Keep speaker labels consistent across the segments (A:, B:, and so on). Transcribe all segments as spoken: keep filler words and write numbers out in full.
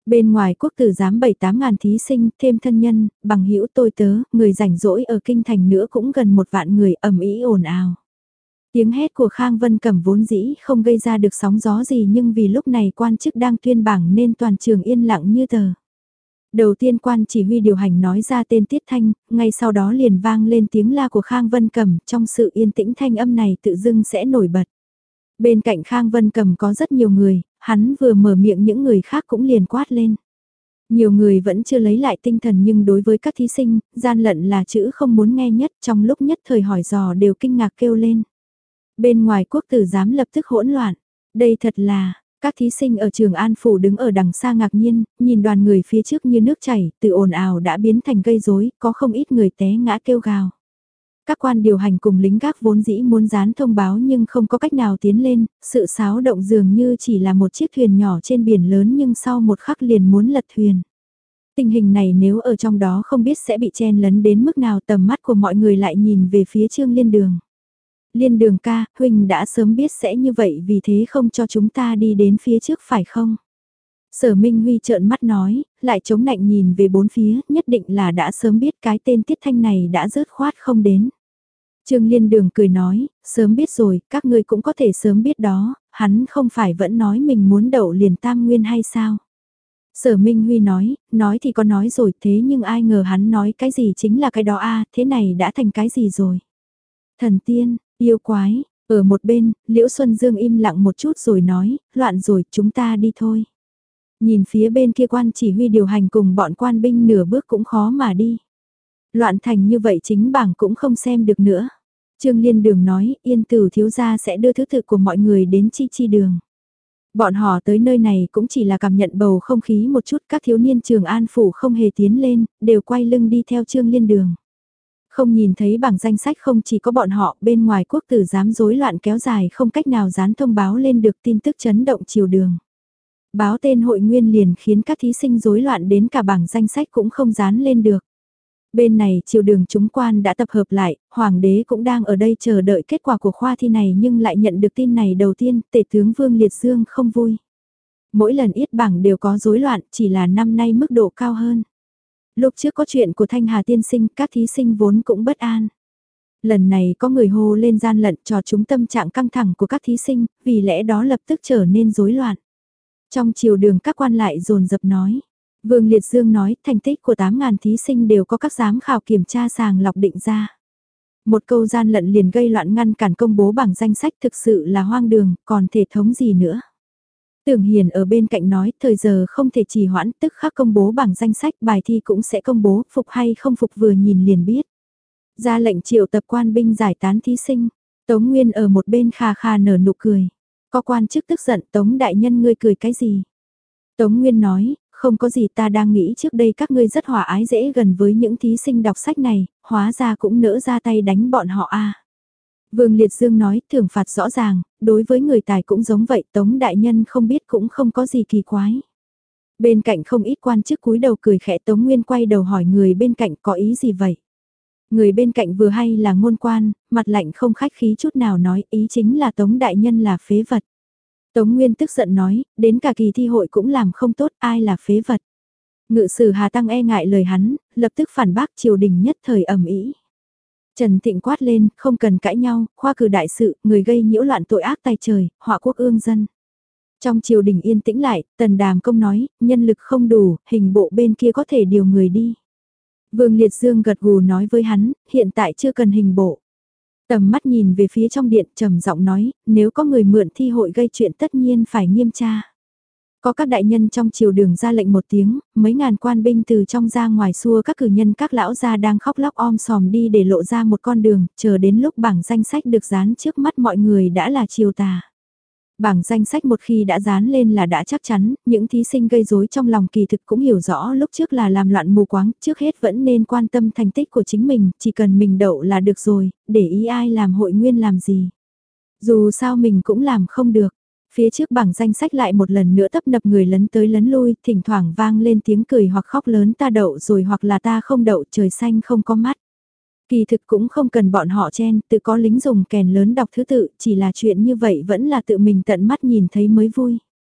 A: Bên ngoài quốc tử giám bảy tám ngàn thí sinh, thêm thân nhân, bằng hữu tôi tớ, người rảnh rỗi ở kinh thành nữa cũng gần một vạn người ầm ĩ ồn ào. Tiếng hét của Khang Vân Cẩm vốn dĩ không gây ra được sóng gió gì nhưng vì lúc này quan chức đang tuyên bảng nên toàn trường yên lặng như tờ. Đầu tiên quan chỉ huy điều hành nói ra tên Tiết Thanh, ngay sau đó liền vang lên tiếng la của Khang Vân Cẩm, trong sự yên tĩnh thanh âm này tự dưng sẽ nổi bật. Bên cạnh Khang Vân Cẩm có rất nhiều người, hắn vừa mở miệng những người khác cũng liền quát lên. Nhiều người vẫn chưa lấy lại tinh thần nhưng đối với các thí sinh, gian lận là chữ không muốn nghe nhất, trong lúc nhất thời hỏi dò đều kinh ngạc kêu lên. Bên ngoài quốc tử giám lập tức hỗn loạn, đây thật là, các thí sinh ở trường An Phủ đứng ở đằng xa ngạc nhiên, nhìn đoàn người phía trước như nước chảy, từ ồn ào đã biến thành gây rối, có không ít người té ngã kêu gào. Các quan điều hành cùng lính gác vốn dĩ muốn dán thông báo nhưng không có cách nào tiến lên, sự xáo động dường như chỉ là một chiếc thuyền nhỏ trên biển lớn nhưng sau một khắc liền muốn lật thuyền. Tình hình này nếu ở trong đó không biết sẽ bị chen lấn đến mức nào, tầm mắt của mọi người lại nhìn về phía Trương Liên Đường. Liên Đường ca, huynh đã sớm biết sẽ như vậy vì thế không cho chúng ta đi đến phía trước phải không? Sở Minh Huy trợn mắt nói, lại chống nạnh nhìn về bốn phía, nhất định là đã sớm biết cái tên Tiết Thanh này đã rớt khoát không đến. Trương Liên Đường cười nói, sớm biết rồi, các ngươi cũng có thể sớm biết đó, hắn không phải vẫn nói mình muốn đậu liền tam nguyên hay sao? Sở Minh Huy nói, nói thì có nói rồi thế nhưng ai ngờ hắn nói cái gì chính là cái đó a, thế này đã thành cái gì rồi? Thần tiên, yêu quái, ở một bên, Liễu Xuân Dương im lặng một chút rồi nói, loạn rồi, chúng ta đi thôi. Nhìn phía bên kia quan chỉ huy điều hành cùng bọn quan binh nửa bước cũng khó mà đi. Loạn thành như vậy chính bảng cũng không xem được nữa. Trương Liên Đường nói, Yên Tử thiếu gia sẽ đưa thứ tự của mọi người đến Chi Chi Đường. Bọn họ tới nơi này cũng chỉ là cảm nhận bầu không khí một chút, các thiếu niên Trường An Phủ không hề tiến lên, đều quay lưng đi theo Trương Liên Đường. Không nhìn thấy bảng danh sách không chỉ có bọn họ, bên ngoài quốc tử giám rối loạn kéo dài không cách nào dán thông báo lên được tin tức chấn động chiều đường. Báo tên hội nguyên liền khiến các thí sinh rối loạn đến cả bảng danh sách cũng không dán lên được. Bên này chiều đường chúng quan đã tập hợp lại, hoàng đế cũng đang ở đây chờ đợi kết quả của khoa thi này nhưng lại nhận được tin này đầu tiên, tể tướng Vương Liệt Dương không vui. Mỗi lần yết bảng đều có rối loạn, chỉ là năm nay mức độ cao hơn. Lúc trước có chuyện của Thanh Hà tiên sinh, các thí sinh vốn cũng bất an. Lần này có người hô lên gian lận cho chúng tâm trạng căng thẳng của các thí sinh, vì lẽ đó lập tức trở nên rối loạn. Trong chiều đường các quan lại dồn dập nói. Vương Liệt Dương nói thành tích của tám ngàn thí sinh đều có các giám khảo kiểm tra sàng lọc định ra. Một câu gian lận liền gây loạn ngăn cản công bố bảng danh sách thực sự là hoang đường, còn thể thống gì nữa. Tưởng Hiền ở bên cạnh nói thời giờ không thể trì hoãn tức khắc công bố bảng danh sách bài thi cũng sẽ công bố phục hay không phục vừa nhìn liền biết. Ra lệnh triệu tập quan binh giải tán thí sinh, Tống Nguyên ở một bên kha kha nở nụ cười. Có quan chức tức giận Tống đại nhân ngươi cười cái gì? Tống Nguyên nói, không có gì ta đang nghĩ trước đây các ngươi rất hòa ái dễ gần với những thí sinh đọc sách này, hóa ra cũng nỡ ra tay đánh bọn họ a. Vương Liệt Dương nói thưởng phạt rõ ràng, đối với người tài cũng giống vậy Tống đại nhân không biết cũng không có gì kỳ quái. Bên cạnh không ít quan chức cúi đầu cười khẽ Tống Nguyên quay đầu hỏi người bên cạnh có ý gì vậy? Người bên cạnh vừa hay là ngôn quan, mặt lạnh không khách khí chút nào nói ý chính là Tống đại nhân là phế vật. Tống Nguyên tức giận nói, đến cả kỳ thi hội cũng làm không tốt ai là phế vật. Ngự sử Hà Tăng e ngại lời hắn, lập tức phản bác triều đình nhất thời ầm ĩ. Trần Thịnh quát lên, không cần cãi nhau, khoa cử đại sự, người gây nhiễu loạn tội ác tay trời, họa quốc ương dân. Trong triều đình yên tĩnh lại, Tần Đàm Công nói, nhân lực không đủ, hình bộ bên kia có thể điều người đi. Vương Liệt Dương gật gù nói với hắn, hiện tại chưa cần hình bộ. Tầm mắt nhìn về phía trong điện trầm giọng nói, nếu có người mượn thi hội gây chuyện tất nhiên phải nghiêm tra. Có các đại nhân trong triều đường ra lệnh một tiếng, mấy ngàn quan binh từ trong ra ngoài xua các cử nhân các lão gia đang khóc lóc om sòm đi để lộ ra một con đường, chờ đến lúc bảng danh sách được dán trước mắt mọi người đã là chiều tà. Bảng danh sách một khi đã dán lên là đã chắc chắn, những thí sinh gây rối trong lòng kỳ thực cũng hiểu rõ lúc trước là làm loạn mù quáng, trước hết vẫn nên quan tâm thành tích của chính mình, chỉ cần mình đậu là được rồi, để ý ai làm hội nguyên làm gì. Dù sao mình cũng làm không được. Phía trước bảng danh sách lại một lần nữa tấp nập người lấn tới lấn lui, thỉnh thoảng vang lên tiếng cười hoặc khóc lớn ta đậu rồi hoặc là ta không đậu trời xanh không có mắt. Kỳ thực cũng không cần bọn họ chen, tự có lính dùng kèn lớn đọc thứ tự, chỉ là chuyện như vậy vẫn là tự mình tận mắt nhìn thấy mới vui.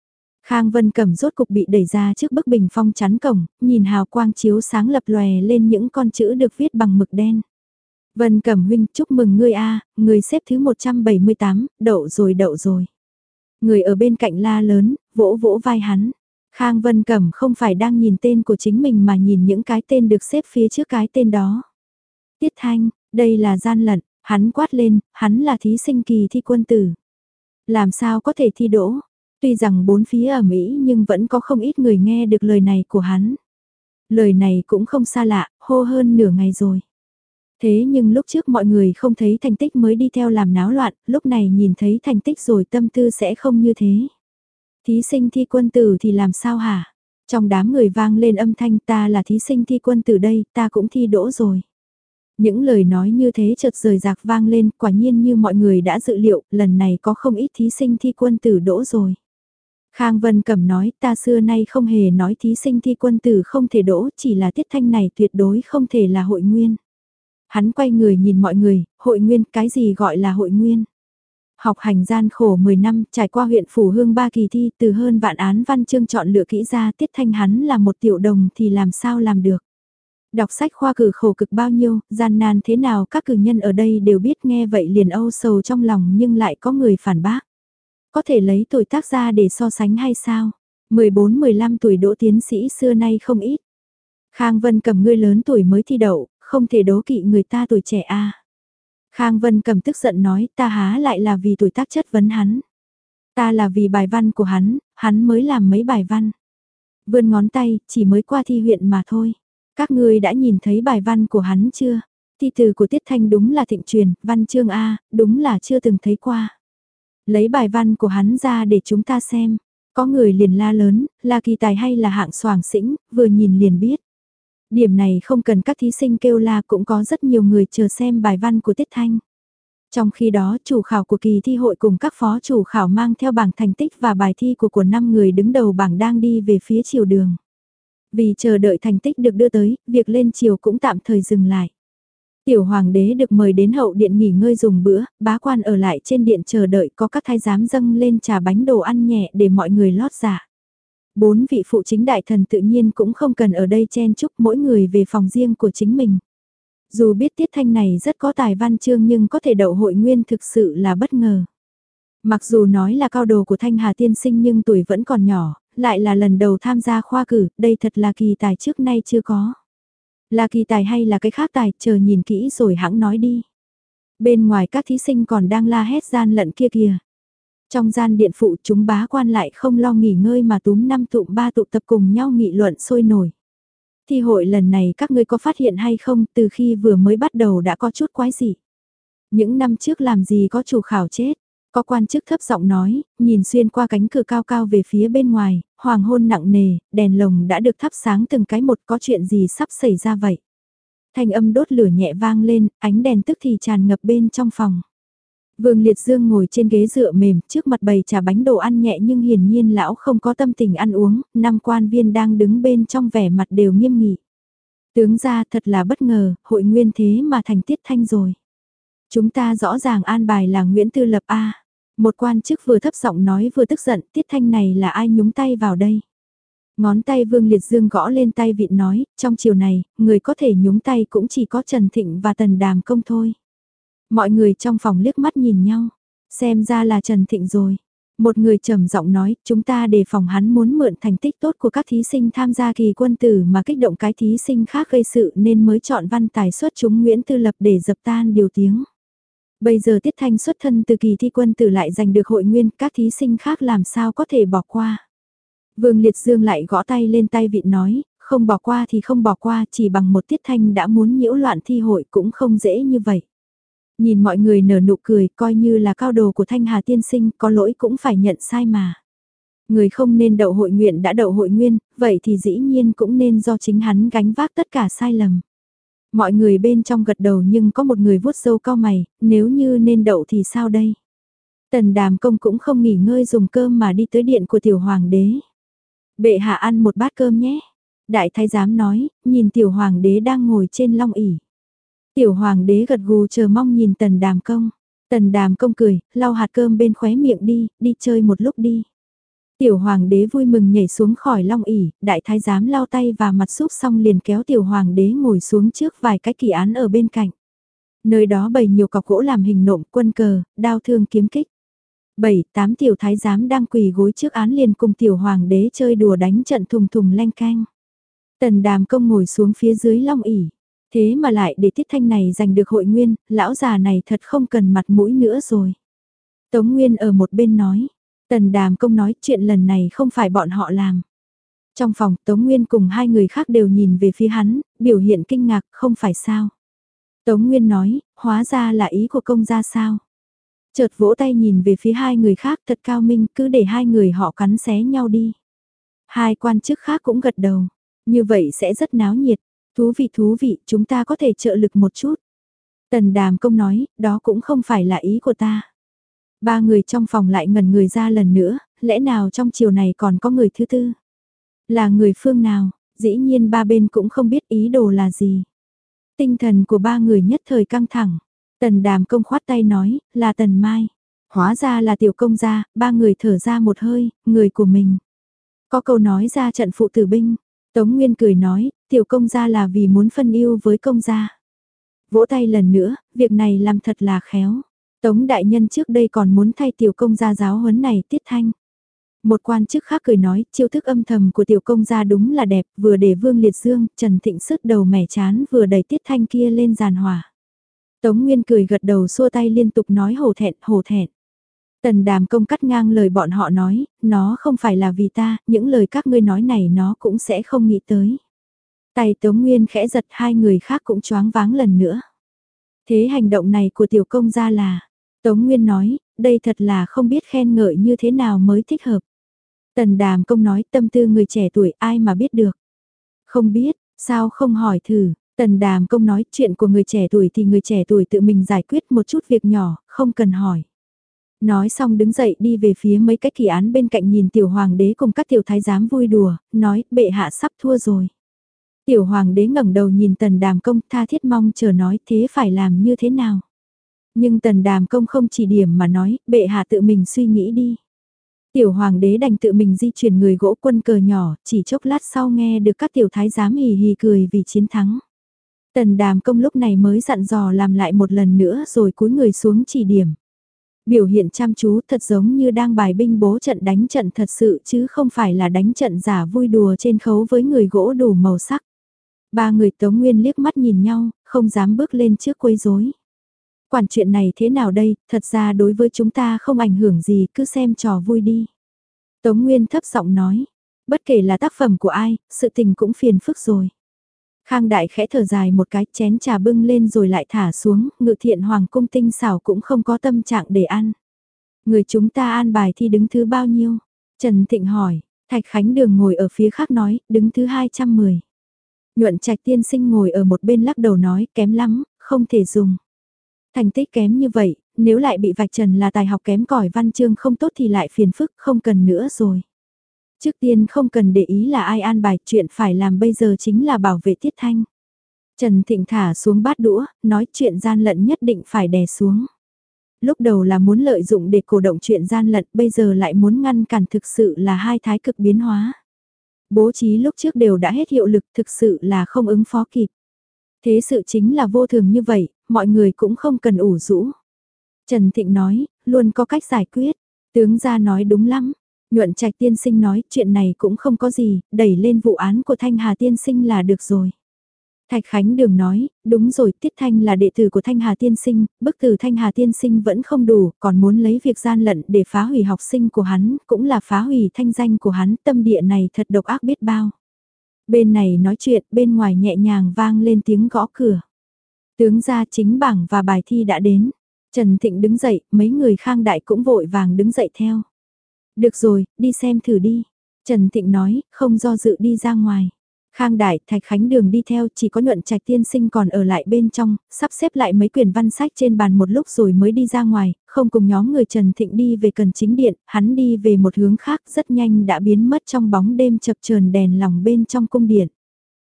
A: Khang Vân Cẩm rốt cục bị đẩy ra trước bức bình phong chắn cổng, nhìn hào quang chiếu sáng lập lòe lên những con chữ được viết bằng mực đen. Vân Cẩm huynh, chúc mừng ngươi a, người xếp thứ một trăm bảy mươi tám, đậu rồi đậu rồi. Người ở bên cạnh la lớn, vỗ vỗ vai hắn. Khang Vân Cẩm không phải đang nhìn tên của chính mình mà nhìn những cái tên được xếp phía trước cái tên đó. Tiết Thanh, đây là gian lận, hắn quát lên, hắn là thí sinh kỳ thi quân tử. Làm sao có thể thi đỗ? Tuy rằng bốn phía ở Mỹ nhưng vẫn có không ít người nghe được lời này của hắn. Lời này cũng không xa lạ, hô hơn nửa ngày rồi. Thế nhưng lúc trước mọi người không thấy thành tích mới đi theo làm náo loạn, lúc này nhìn thấy thành tích rồi tâm tư sẽ không như thế. Thí sinh thi quân tử thì làm sao hả? Trong đám người vang lên âm thanh ta là thí sinh thi quân tử đây, ta cũng thi đỗ rồi. Những lời nói như thế chợt rời rạc vang lên, quả nhiên như mọi người đã dự liệu, lần này có không ít thí sinh thi quân tử đỗ rồi. Khang Vân Cẩm nói, ta xưa nay không hề nói thí sinh thi quân tử không thể đỗ, chỉ là Tiết Thanh này tuyệt đối không thể là hội nguyên. Hắn quay người nhìn mọi người, hội nguyên, cái gì gọi là hội nguyên? Học hành gian khổ mười năm, trải qua huyện Phủ Hương ba kỳ thi, từ hơn vạn án văn chương chọn lựa kỹ ra, Tiết Thanh hắn là một tiểu đồng thì làm sao làm được? Đọc sách khoa cử khổ cực bao nhiêu, gian nan thế nào các cử nhân ở đây đều biết, nghe vậy liền âu sầu trong lòng nhưng lại có người phản bác. Có thể lấy tuổi tác ra để so sánh hay sao? mười bốn mười lăm tuổi đỗ tiến sĩ xưa nay không ít. Khang Vân Cẩm ngươi lớn tuổi mới thi đậu, không thể đố kỵ người ta tuổi trẻ a. À. Khang Vân Cẩm tức giận nói ta há lại là vì tuổi tác chất vấn hắn. Ta là vì bài văn của hắn, hắn mới làm mấy bài văn. Vươn ngón tay, chỉ mới qua thi huyện mà thôi. Các ngươi đã nhìn thấy bài văn của hắn chưa? Thi từ của Tiết Thanh đúng là thịnh truyền, văn chương A, đúng là chưa từng thấy qua. Lấy bài văn của hắn ra để chúng ta xem. Có người liền la lớn, là kỳ tài hay là hạng soàng xĩnh, vừa nhìn liền biết. Điểm này không cần các thí sinh kêu la, cũng có rất nhiều người chờ xem bài văn của Tiết Thanh. Trong khi đó chủ khảo của kỳ thi hội cùng các phó chủ khảo mang theo bảng thành tích và bài thi của của năm người đứng đầu bảng đang đi về phía chiều đường. Vì chờ đợi thành tích được đưa tới, việc lên chiều cũng tạm thời dừng lại. Tiểu hoàng đế được mời đến hậu điện nghỉ ngơi dùng bữa, bá quan ở lại trên điện chờ đợi có các thái giám dâng lên trà bánh đồ ăn nhẹ để mọi người lót dạ. Bốn vị phụ chính đại thần tự nhiên cũng không cần ở đây chen chúc, mỗi người về phòng riêng của chính mình. Dù biết Tiết Thanh này rất có tài văn chương nhưng có thể đậu hội nguyên thực sự là bất ngờ. Mặc dù nói là cao đồ của Thanh Hà tiên sinh nhưng tuổi vẫn còn nhỏ, lại là lần đầu tham gia khoa cử, đây thật là kỳ tài trước nay chưa có. Là kỳ tài hay là cái khác tài, chờ nhìn kỹ rồi hãng nói đi. Bên ngoài các thí sinh còn đang la hét gian lận kia kìa. Trong gian điện phụ chúng bá quan lại không lo nghỉ ngơi mà túm năm tụm ba tụ tập cùng nhau nghị luận sôi nổi. Thi hội lần này các ngươi có phát hiện hay không, từ khi vừa mới bắt đầu đã có chút quái gì. Những năm trước làm gì có chủ khảo chết. Có quan chức thấp giọng nói, nhìn xuyên qua cánh cửa cao cao về phía bên ngoài, hoàng hôn nặng nề, đèn lồng đã được thắp sáng từng cái một, có chuyện gì sắp xảy ra vậy. Thanh âm đốt lửa nhẹ vang lên, ánh đèn tức thì tràn ngập bên trong phòng. Vương Liệt Dương ngồi trên ghế dựa mềm, trước mặt bày trà bánh đồ ăn nhẹ nhưng hiển nhiên lão không có tâm tình ăn uống, năm quan viên đang đứng bên trong vẻ mặt đều nghiêm nghị. Tướng ra thật là bất ngờ, hội nguyên thế mà thành Tiết Thanh rồi. Chúng ta rõ ràng an bài là Nguyễn Tư Lập A. Một quan chức vừa thấp giọng nói vừa tức giận, Tiết Thanh này là ai nhúng tay vào đây. Ngón tay Vương Liệt Dương gõ lên tay vịn nói, trong chiều này, người có thể nhúng tay cũng chỉ có Trần Thịnh và Tần Đàm Công thôi. Mọi người trong phòng liếc mắt nhìn nhau, xem ra là Trần Thịnh rồi. Một người trầm giọng nói, chúng ta đề phòng hắn muốn mượn thành tích tốt của các thí sinh tham gia kỳ quân tử mà kích động cái thí sinh khác gây sự nên mới chọn văn tài xuất chúng Nguyễn Tư Lập để dập tan điều tiếng. Bây giờ Tiết Thanh xuất thân từ kỳ thi quân tử lại giành được hội nguyên, các thí sinh khác làm sao có thể bỏ qua. Vương Liệt Dương lại gõ tay lên tay vịn nói, không bỏ qua thì không bỏ qua, chỉ bằng một Tiết Thanh đã muốn nhiễu loạn thi hội cũng không dễ như vậy. Nhìn mọi người nở nụ cười, coi như là cao đồ của Thanh Hà tiên sinh, có lỗi cũng phải nhận sai mà. Người không nên đậu hội nguyện đã đậu hội nguyên, vậy thì dĩ nhiên cũng nên do chính hắn gánh vác tất cả sai lầm. Mọi người bên trong gật đầu nhưng có một người vuốt râu cau mày, nếu như nên đậu thì sao đây? Tần Đàm Công cũng không nghỉ ngơi dùng cơm mà đi tới điện của tiểu hoàng đế. Bệ hạ ăn một bát cơm nhé. Đại thái giám nói, nhìn tiểu hoàng đế đang ngồi trên long ỷ. Tiểu hoàng đế gật gù chờ mong nhìn Tần Đàm Công. Tần Đàm Công cười, lau hạt cơm bên khóe miệng đi, đi chơi một lúc đi. Tiểu hoàng đế vui mừng nhảy xuống khỏi long ỷ, đại thái giám lau tay và mặt xúc xong liền kéo tiểu hoàng đế ngồi xuống trước vài cái kỳ án ở bên cạnh. Nơi đó bày nhiều cọc gỗ làm hình nộm, quân cờ, đao thương kiếm kích. Bảy, tám tiểu thái giám đang quỳ gối trước án liền cùng tiểu hoàng đế chơi đùa đánh trận thùng thùng leng canh. Tần Đàm Công ngồi xuống phía dưới long ỷ, thế mà lại để Tiết Thanh này giành được hội nguyên, lão già này thật không cần mặt mũi nữa rồi. Tống Nguyên ở một bên nói, Tần Đàm Công nói chuyện lần này không phải bọn họ làm. Trong phòng Tống Nguyên cùng hai người khác đều nhìn về phía hắn, biểu hiện kinh ngạc, không phải sao. Tống Nguyên nói, hóa ra là ý của công gia sao. Chợt vỗ tay nhìn về phía hai người khác thật cao minh, cứ để hai người họ cắn xé nhau đi. Hai quan chức khác cũng gật đầu, như vậy sẽ rất náo nhiệt, thú vị thú vị, chúng ta có thể trợ lực một chút. Tần Đàm Công nói, đó cũng không phải là ý của ta. Ba người trong phòng lại ngẩn người ra lần nữa, lẽ nào trong chiều này còn có người thứ tư? Là người phương nào? Dĩ nhiên ba bên cũng không biết ý đồ là gì. Tinh thần của ba người nhất thời căng thẳng. Tần Đàm Công khoát tay nói, là Tần Mai. Hóa ra là tiểu công gia, ba người thở ra một hơi, người của mình. Có câu nói ra trận phụ tử binh. Tống Nguyên cười nói, tiểu công gia là vì muốn phân ưu với công gia. Vỗ tay lần nữa, việc này làm thật là khéo. Tống đại nhân trước đây còn muốn thay tiểu công gia giáo huấn này Tiết Thanh. Một quan chức khác cười nói, chiêu thức âm thầm của tiểu công gia đúng là đẹp, vừa để Vương Liệt Dương, Trần Thịnh sứt đầu mẻ chán vừa đẩy Tiết Thanh kia lên giàn hỏa. Tống Nguyên cười gật đầu xua tay liên tục nói hổ thẹn, hổ thẹn. Tần Đàm Công cắt ngang lời bọn họ nói, nó không phải là vì ta, những lời các ngươi nói này nó cũng sẽ không nghĩ tới. Tay Tống Nguyên khẽ giật, hai người khác cũng choáng váng lần nữa. Thế hành động này của tiểu công gia là, Tống Nguyên nói, đây thật là không biết khen ngợi như thế nào mới thích hợp. Tần Đàm Công nói, tâm tư người trẻ tuổi ai mà biết được. Không biết, sao không hỏi thử. Tần Đàm Công nói, chuyện của người trẻ tuổi thì người trẻ tuổi tự mình giải quyết một chút việc nhỏ, không cần hỏi. Nói xong đứng dậy đi về phía mấy cái kỳ án bên cạnh nhìn tiểu hoàng đế cùng các tiểu thái giám vui đùa, nói, bệ hạ sắp thua rồi. Tiểu hoàng đế ngẩng đầu nhìn Tần Đàm Công tha thiết mong chờ nói, thế phải làm như thế nào? Nhưng Tần Đàm Công không chỉ điểm mà nói, bệ hạ tự mình suy nghĩ đi. Tiểu hoàng đế đành tự mình di chuyển người gỗ quân cờ nhỏ, chỉ chốc lát sau nghe được các tiểu thái giám hì hì cười vì chiến thắng. Tần Đàm Công lúc này mới dặn dò làm lại một lần nữa rồi cúi người xuống chỉ điểm. Biểu hiện chăm chú thật giống như đang bài binh bố trận đánh trận thật sự chứ không phải là đánh trận giả vui đùa trên khấu với người gỗ đủ màu sắc. Ba người Tống Nguyên liếc mắt nhìn nhau, không dám bước lên trước quấy rối. Quản chuyện này thế nào đây, thật ra đối với chúng ta không ảnh hưởng gì, cứ xem trò vui đi. Tống Nguyên thấp giọng nói, bất kể là tác phẩm của ai, sự tình cũng phiền phức rồi. Khang Đại khẽ thở dài một cái, chén trà bưng lên rồi lại thả xuống, Ngự Thiện Hoàng cung tinh xảo cũng không có tâm trạng để ăn. Người chúng ta an bài thi đứng thứ bao nhiêu? Trần Thịnh hỏi, Thạch Khánh Đường ngồi ở phía khác nói, đứng thứ hai trăm mười. Nhuận Trạch tiên sinh ngồi ở một bên lắc đầu nói, kém lắm, không thể dùng. Thành tích kém như vậy, nếu lại bị vạch trần là tài học kém cỏi văn chương không tốt thì lại phiền phức, không cần nữa rồi. Trước tiên không cần để ý là ai an bài, chuyện phải làm bây giờ chính là bảo vệ Tiết Thanh. Trần Thịnh thả xuống bát đũa, nói chuyện gian lận nhất định phải đè xuống. Lúc đầu là muốn lợi dụng để cổ động chuyện gian lận, bây giờ lại muốn ngăn cản, thực sự là hai thái cực biến hóa. Bố trí lúc trước đều đã hết hiệu lực, thực sự là không ứng phó kịp. Thế sự chính là vô thường như vậy, mọi người cũng không cần ủ rũ. Trần Thịnh nói, luôn có cách giải quyết. Tướng gia nói đúng lắm. Nhuận Trạch tiên sinh nói, chuyện này cũng không có gì, đẩy lên vụ án của Thanh Hà tiên sinh là được rồi. Thạch Khánh Đường nói, đúng rồi, Tiết Thanh là đệ tử của Thanh Hà tiên sinh, bức từ Thanh Hà tiên sinh vẫn không đủ, còn muốn lấy việc gian lận để phá hủy học sinh của hắn, cũng là phá hủy thanh danh của hắn, tâm địa này thật độc ác biết bao. Bên này nói chuyện, bên ngoài nhẹ nhàng vang lên tiếng gõ cửa. Tướng gia chính bảng và bài thi đã đến. Trần Thịnh đứng dậy, mấy người Khang Đại cũng vội vàng đứng dậy theo. Được rồi, đi xem thử đi. Trần Thịnh nói, không do dự đi ra ngoài. Khang Đại, Thạch Khánh Đường đi theo, chỉ có Nhuận Trạch tiên sinh còn ở lại bên trong, sắp xếp lại mấy quyển văn sách trên bàn một lúc rồi mới đi ra ngoài, không cùng nhóm người Trần Thịnh đi về cần chính điện, hắn đi về một hướng khác rất nhanh đã biến mất trong bóng đêm chập chờn đèn lồng bên trong cung điện.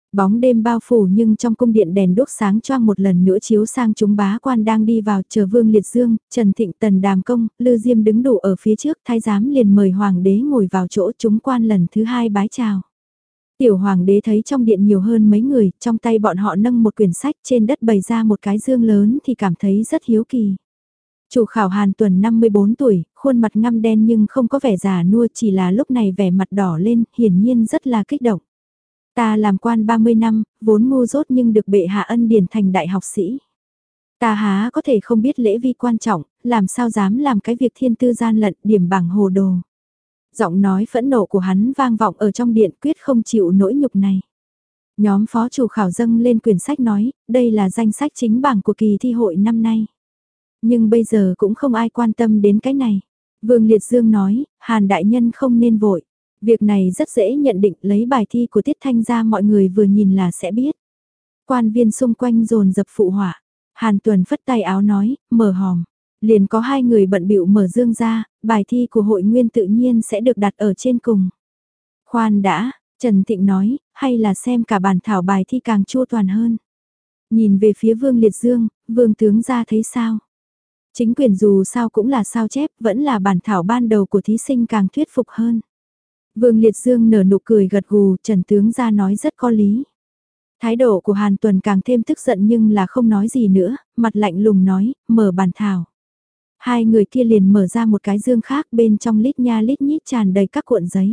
A: Bóng đêm bao phủ nhưng trong cung điện đèn đốt sáng choang một lần nữa chiếu sang chúng bá quan đang đi vào chờ Vương Liệt Dương, Trần Thịnh Tần Đàm Công, Lư Diêm đứng đủ ở phía trước thái giám liền mời hoàng đế ngồi vào chỗ chúng quan lần thứ hai bái chào. Tiểu hoàng đế thấy trong điện nhiều hơn mấy người, trong tay bọn họ nâng một quyển sách trên đất bày ra một cái dương lớn thì cảm thấy rất hiếu kỳ. Chủ khảo Hàn Tuần năm mươi bốn tuổi, khuôn mặt ngăm đen nhưng không có vẻ già nua chỉ là lúc này vẻ mặt đỏ lên, hiển nhiên rất là kích động. Ta làm quan ba mươi năm, vốn ngu dốt nhưng được bệ hạ ân điển thành đại học sĩ. Ta há có thể không biết lễ vi quan trọng, làm sao dám làm cái việc thiên tư gian lận điểm bảng hồ đồ. Giọng nói phẫn nộ của hắn vang vọng ở trong điện quyết không chịu nỗi nhục này. Nhóm phó chủ khảo dâng lên quyển sách nói, đây là danh sách chính bảng của kỳ thi hội năm nay. Nhưng bây giờ cũng không ai quan tâm đến cái này. Vương Liệt Dương nói, Hàn đại nhân không nên vội. Việc này rất dễ nhận định, lấy bài thi của Tiết Thanh ra mọi người vừa nhìn là sẽ biết. Quan viên xung quanh dồn dập phụ họa. Hàn Tuần phất tay áo nói, mở hòm. Liền có hai người bận bịu mở dương ra, bài thi của hội nguyên tự nhiên sẽ được đặt ở trên cùng. Khoan đã, Trần Thịnh nói, hay là xem cả bản thảo bài thi càng chua toàn hơn. Nhìn về phía Vương Liệt Dương, Vương tướng ra thấy sao? Chính quyền dù sao cũng là sao chép, vẫn là bản thảo ban đầu của thí sinh càng thuyết phục hơn. Vương Liệt Dương nở nụ cười gật gù, Trần tướng ra nói rất có lý. Thái độ của Hàn Tuần càng thêm tức giận nhưng là không nói gì nữa, mặt lạnh lùng nói, mở bản thảo. Hai người kia liền mở ra một cái dương khác bên trong lít nha lít nhít tràn đầy các cuộn giấy.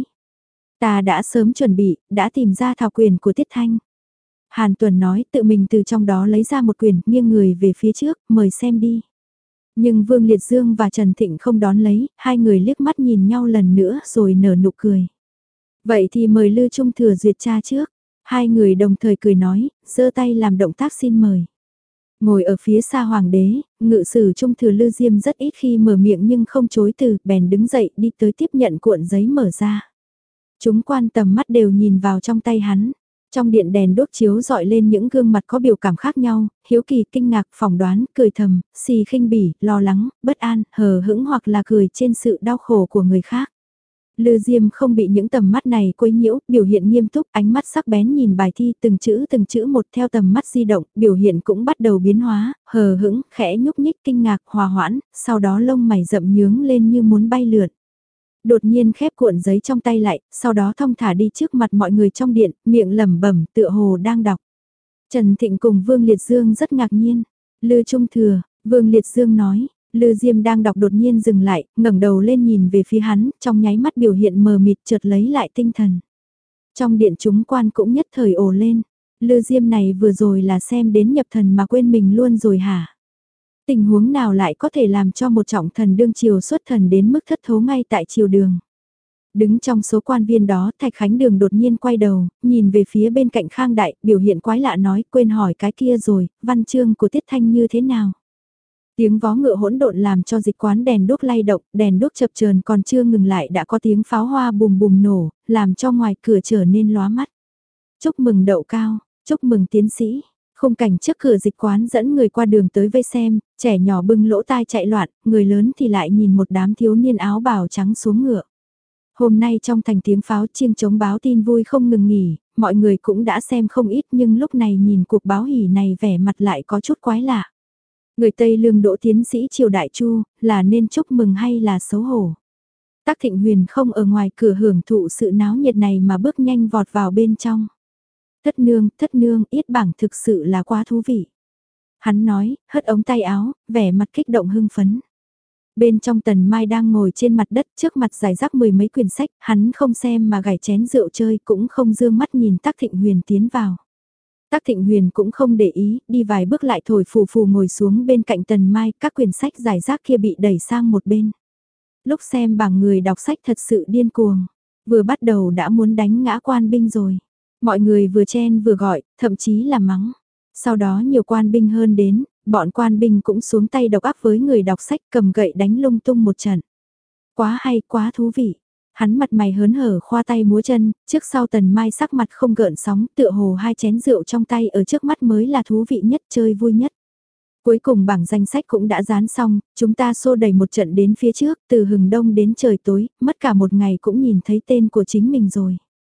A: Ta đã sớm chuẩn bị, đã tìm ra thảo quyền của Tiết Thanh. Hàn Tuần nói tự mình từ trong đó lấy ra một quyển nghiêng người về phía trước, mời xem đi. Nhưng Vương Liệt Dương và Trần Thịnh không đón lấy, hai người liếc mắt nhìn nhau lần nữa rồi nở nụ cười. Vậy thì mời Lư Trung Thừa duyệt tra trước. Hai người đồng thời cười nói, giơ tay làm động tác xin mời. Ngồi ở phía xa hoàng đế, ngự sử Trung Thừa Lư Diêm rất ít khi mở miệng nhưng không chối từ, bèn đứng dậy đi tới tiếp nhận cuộn giấy mở ra. Chúng quan tầm mắt đều nhìn vào trong tay hắn. Trong điện đèn đốt chiếu dọi lên những gương mặt có biểu cảm khác nhau, hiếu kỳ, kinh ngạc, phỏng đoán, cười thầm, xì khinh bỉ, lo lắng, bất an, hờ hững hoặc là cười trên sự đau khổ của người khác. Lư Diêm không bị những tầm mắt này quấy nhiễu, biểu hiện nghiêm túc, ánh mắt sắc bén nhìn bài thi từng chữ từng chữ một theo tầm mắt di động, biểu hiện cũng bắt đầu biến hóa, hờ hững, khẽ nhúc nhích, kinh ngạc, hòa hoãn, sau đó lông mày rậm nhướng lên như muốn bay lượn. Đột nhiên khép cuộn giấy trong tay lại, sau đó thong thả đi trước mặt mọi người trong điện, miệng lẩm bẩm tựa hồ đang đọc. Trần Thịnh cùng Vương Liệt Dương rất ngạc nhiên. Lư Trung Thừa, Vương Liệt Dương nói, Lư Diêm đang đọc đột nhiên dừng lại, ngẩng đầu lên nhìn về phía hắn, trong nháy mắt biểu hiện mờ mịt chợt lấy lại tinh thần. Trong điện chúng quan cũng nhất thời ồ lên, Lư Diêm này vừa rồi là xem đến nhập thần mà quên mình luôn rồi hả? Tình huống nào lại có thể làm cho một trọng thần đương triều xuất thần đến mức thất thố ngay tại triều đường? Đứng trong số quan viên đó, Thạch Khánh Đường đột nhiên quay đầu, nhìn về phía bên cạnh Khang Đại, biểu hiện quái lạ nói, quên hỏi cái kia rồi, văn chương của Tiết Thanh như thế nào? Tiếng vó ngựa hỗn độn làm cho dịch quán đèn đuốc lay động, đèn đuốc chập chờn còn chưa ngừng lại đã có tiếng pháo hoa bùm bùm nổ, làm cho ngoài cửa trở nên lóa mắt. Chúc mừng đậu cao, chúc mừng tiến sĩ. Khung cảnh trước cửa dịch quán dẫn người qua đường tới vây xem, trẻ nhỏ bưng lỗ tai chạy loạn, người lớn thì lại nhìn một đám thiếu niên áo bào trắng xuống ngựa. Hôm nay trong thành tiếng pháo chiêng chống báo tin vui không ngừng nghỉ, mọi người cũng đã xem không ít nhưng lúc này nhìn cuộc báo hỉ này vẻ mặt lại có chút quái lạ. Người Tây Lương Đỗ tiến sĩ Triều Đại Chu, là nên chúc mừng hay là xấu hổ? Tắc Thịnh Huyền không ở ngoài cửa hưởng thụ sự náo nhiệt này mà bước nhanh vọt vào bên trong. Thất nương, thất nương, yết bảng thực sự là quá thú vị. Hắn nói, hất ống tay áo, vẻ mặt kích động hưng phấn. Bên trong Tần Mai đang ngồi trên mặt đất trước mặt giải rác mười mấy quyển sách, hắn không xem mà gảy chén rượu chơi cũng không dương mắt nhìn Tắc Thịnh Huyền tiến vào. Tắc Thịnh Huyền cũng không để ý, đi vài bước lại thổi phù phù ngồi xuống bên cạnh Tần Mai, các quyển sách giải rác kia bị đẩy sang một bên. Lúc xem bảng người đọc sách thật sự điên cuồng, vừa bắt đầu đã muốn đánh ngã quan binh rồi. Mọi người vừa chen vừa gọi, thậm chí là mắng. Sau đó nhiều quan binh hơn đến, bọn quan binh cũng xuống tay độc ác với người đọc sách cầm gậy đánh lung tung một trận. Quá hay, quá thú vị. Hắn mặt mày hớn hở khoa tay múa chân, trước sau Tần Mai sắc mặt không gợn sóng, tựa hồ hai chén rượu trong tay ở trước mắt mới là thú vị nhất, chơi vui nhất. Cuối cùng bảng danh sách cũng đã dán xong, chúng ta xô đẩy một trận đến phía trước, từ hừng đông đến trời tối, mất cả một ngày cũng nhìn thấy tên của chính mình rồi.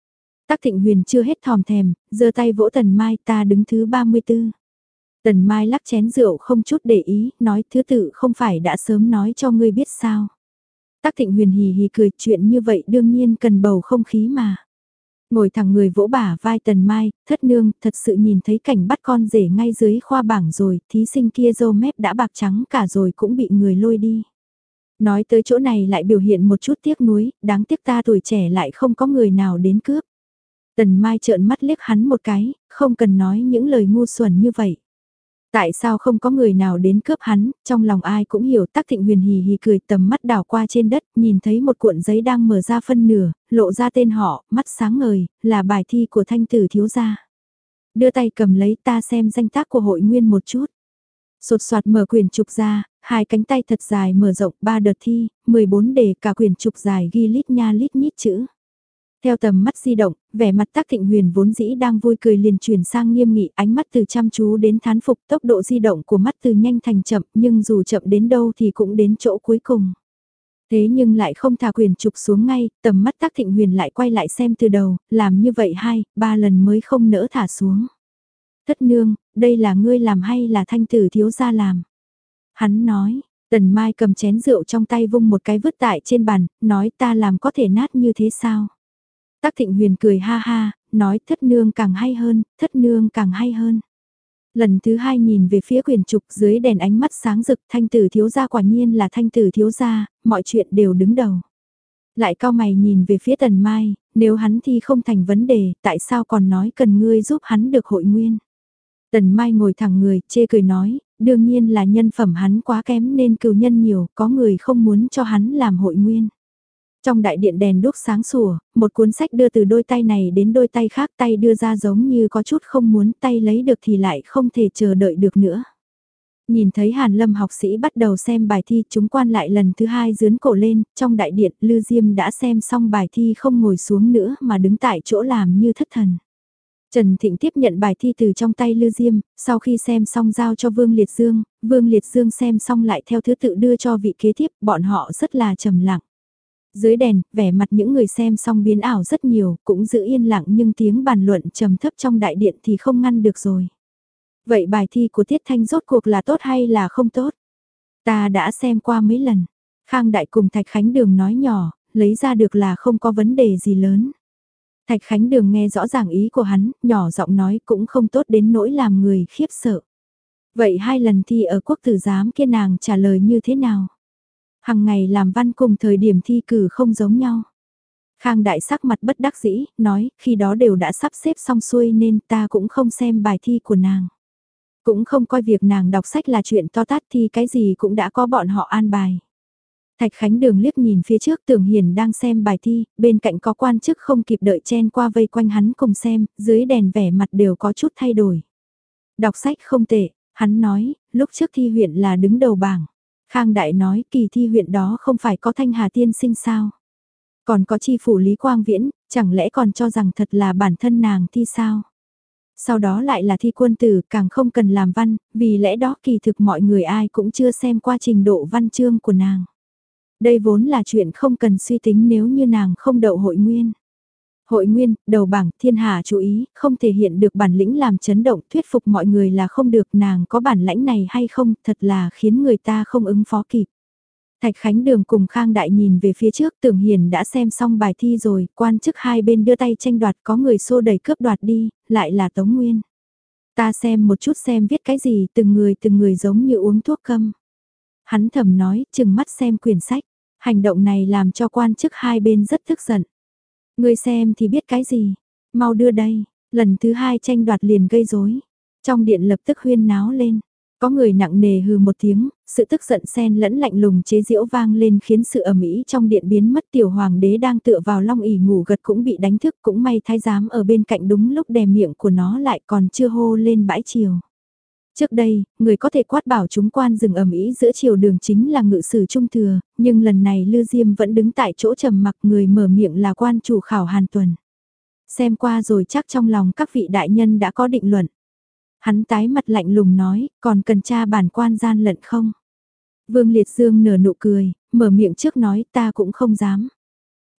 A: Tắc Thịnh Huyền chưa hết thòm thèm, giơ tay vỗ Tần Mai, ta đứng thứ ba mươi tư. Tần Mai lắc chén rượu không chút để ý, nói thứ tự không phải đã sớm nói cho ngươi biết sao. Tắc Thịnh Huyền hì hì cười, chuyện như vậy đương nhiên cần bầu không khí mà. Ngồi thẳng người vỗ bả vai Tần Mai, thất nương, thật sự nhìn thấy cảnh bắt con rể ngay dưới khoa bảng rồi, thí sinh kia râu mép đã bạc trắng cả rồi cũng bị người lôi đi. Nói tới chỗ này lại biểu hiện một chút tiếc nuối, đáng tiếc ta tuổi trẻ lại không có người nào đến cướp. Tần Mai trợn mắt liếc hắn một cái, không cần nói những lời ngu xuẩn như vậy. Tại sao không có người nào đến cướp hắn, trong lòng ai cũng hiểu. Tắc Thịnh Huyền hì hì cười, tầm mắt đảo qua trên đất, nhìn thấy một cuộn giấy đang mở ra phân nửa, lộ ra tên họ, mắt sáng ngời, là bài thi của thanh tử thiếu gia. Đưa tay cầm lấy, ta xem danh tác của hội nguyên một chút. Sột soạt mở quyển trục ra, hai cánh tay thật dài mở rộng, ba đợt thi, mười bốn đề, cả quyển trục dài ghi lít nha lít nhít chữ. Theo tầm mắt di động, vẻ mặt Tắc Thịnh Huyền vốn dĩ đang vui cười liền chuyển sang nghiêm nghị, ánh mắt từ chăm chú đến thán phục, tốc độ di động của mắt từ nhanh thành chậm, nhưng dù chậm đến đâu thì cũng đến chỗ cuối cùng. Thế nhưng lại không thả quyển trục xuống ngay, tầm mắt Tắc Thịnh Huyền lại quay lại xem từ đầu, làm như vậy hai, ba lần mới không nỡ thả xuống. Thất nương, đây là ngươi làm hay là thanh tử thiếu gia làm? Hắn nói, Tần Mai cầm chén rượu trong tay vung một cái vứt tại trên bàn, nói ta làm có thể nát như thế sao? Tắc Thịnh Huyền cười ha ha, nói thất nương càng hay hơn, thất nương càng hay hơn. Lần thứ hai nhìn về phía quyển trục dưới đèn ánh mắt sáng rực, thanh tử thiếu gia quả nhiên là thanh tử thiếu gia, mọi chuyện đều đứng đầu. Lại cao mày nhìn về phía Tần Mai, nếu hắn thi không thành vấn đề, tại sao còn nói cần ngươi giúp hắn được hội nguyên. Tần Mai ngồi thẳng người, chê cười nói, đương nhiên là nhân phẩm hắn quá kém nên cừu nhân nhiều, có người không muốn cho hắn làm hội nguyên. Trong đại điện đèn đốt sáng sủa, một cuốn sách đưa từ đôi tay này đến đôi tay khác, tay đưa ra giống như có chút không muốn, tay lấy được thì lại không thể chờ đợi được nữa. Nhìn thấy Hàn Lâm học sĩ bắt đầu xem bài thi, chúng quan lại lần thứ hai dướn cổ lên, trong đại điện Lư Diêm đã xem xong bài thi không ngồi xuống nữa mà đứng tại chỗ làm như thất thần. Trần Thịnh tiếp nhận bài thi từ trong tay Lư Diêm, sau khi xem xong giao cho Vương Liệt Dương, Vương Liệt Dương xem xong lại theo thứ tự đưa cho vị kế tiếp, bọn họ rất là trầm lặng. Dưới đèn, vẻ mặt những người xem xong biến ảo rất nhiều, cũng giữ yên lặng nhưng tiếng bàn luận trầm thấp trong đại điện thì không ngăn được rồi. Vậy bài thi của Tiết Thanh rốt cuộc là tốt hay là không tốt? Ta đã xem qua mấy lần. Khang Đại cùng Thạch Khánh Đường nói nhỏ, lấy ra được là không có vấn đề gì lớn. Thạch Khánh Đường nghe rõ ràng ý của hắn, nhỏ giọng nói cũng không tốt đến nỗi làm người khiếp sợ. Vậy hai lần thi ở quốc tử giám kia nàng trả lời như thế nào? Hằng ngày làm văn cùng thời điểm thi cử không giống nhau. Khang Đại sắc mặt bất đắc dĩ, nói khi đó đều đã sắp xếp xong xuôi nên ta cũng không xem bài thi của nàng. Cũng không coi việc nàng đọc sách là chuyện to tát thì cái gì cũng đã có bọn họ an bài. Thạch Khánh Đường liếc nhìn phía trước Tưởng Hiền đang xem bài thi, bên cạnh có quan chức không kịp đợi chen qua vây quanh hắn cùng xem, dưới đèn vẻ mặt đều có chút thay đổi. Đọc sách không tệ, hắn nói, lúc trước thi huyện là đứng đầu bảng. Khang Đại nói kỳ thi huyện đó không phải có Thanh Hà tiên sinh sao? Còn có chi phủ Lý Quang Viễn, chẳng lẽ còn cho rằng thật là bản thân nàng thi sao? Sau đó lại là thi quân tử, càng không cần làm văn, vì lẽ đó kỳ thực mọi người ai cũng chưa xem qua trình độ văn chương của nàng. Đây vốn là chuyện không cần suy tính nếu như nàng không đậu hội nguyên. Hội nguyên, đầu bảng, thiên hạ chú ý, không thể hiện được bản lĩnh làm chấn động, thuyết phục mọi người là không được, nàng có bản lãnh này hay không, thật là khiến người ta không ứng phó kịp. Thạch Khánh Đường cùng Khang Đại nhìn về phía trước, Tưởng Hiền đã xem xong bài thi rồi, quan chức hai bên đưa tay tranh đoạt, có người xô đẩy cướp đoạt đi, lại là Tống Nguyên. Ta xem một chút xem viết cái gì, từng người từng người giống như uống thuốc câm. Hắn thầm nói, chừng mắt xem quyển sách, hành động này làm cho quan chức hai bên rất tức giận. Ngươi xem thì biết cái gì, mau đưa đây, lần thứ hai tranh đoạt liền gây rối. Trong điện lập tức huyên náo lên, có người nặng nề hừ một tiếng, sự tức giận xen lẫn lạnh lùng chế giễu vang lên khiến sự ầm ĩ trong điện biến mất. Tiểu hoàng đế đang tựa vào long ỷ ngủ gật cũng bị đánh thức, cũng may thái giám ở bên cạnh đúng lúc đè miệng của nó lại còn chưa hô lên bãi triều. Trước đây, người có thể quát bảo chúng quan dừng ầm ĩ giữa triều đường chính là ngự sử trung thừa, nhưng lần này Lư Diêm vẫn đứng tại chỗ trầm mặc, người mở miệng là quan chủ khảo Hàn Tuần. Xem qua rồi chắc trong lòng các vị đại nhân đã có định luận. Hắn tái mặt lạnh lùng nói, còn cần tra bản quan gian lận không? Vương Liệt Dương nở nụ cười, mở miệng trước nói ta cũng không dám.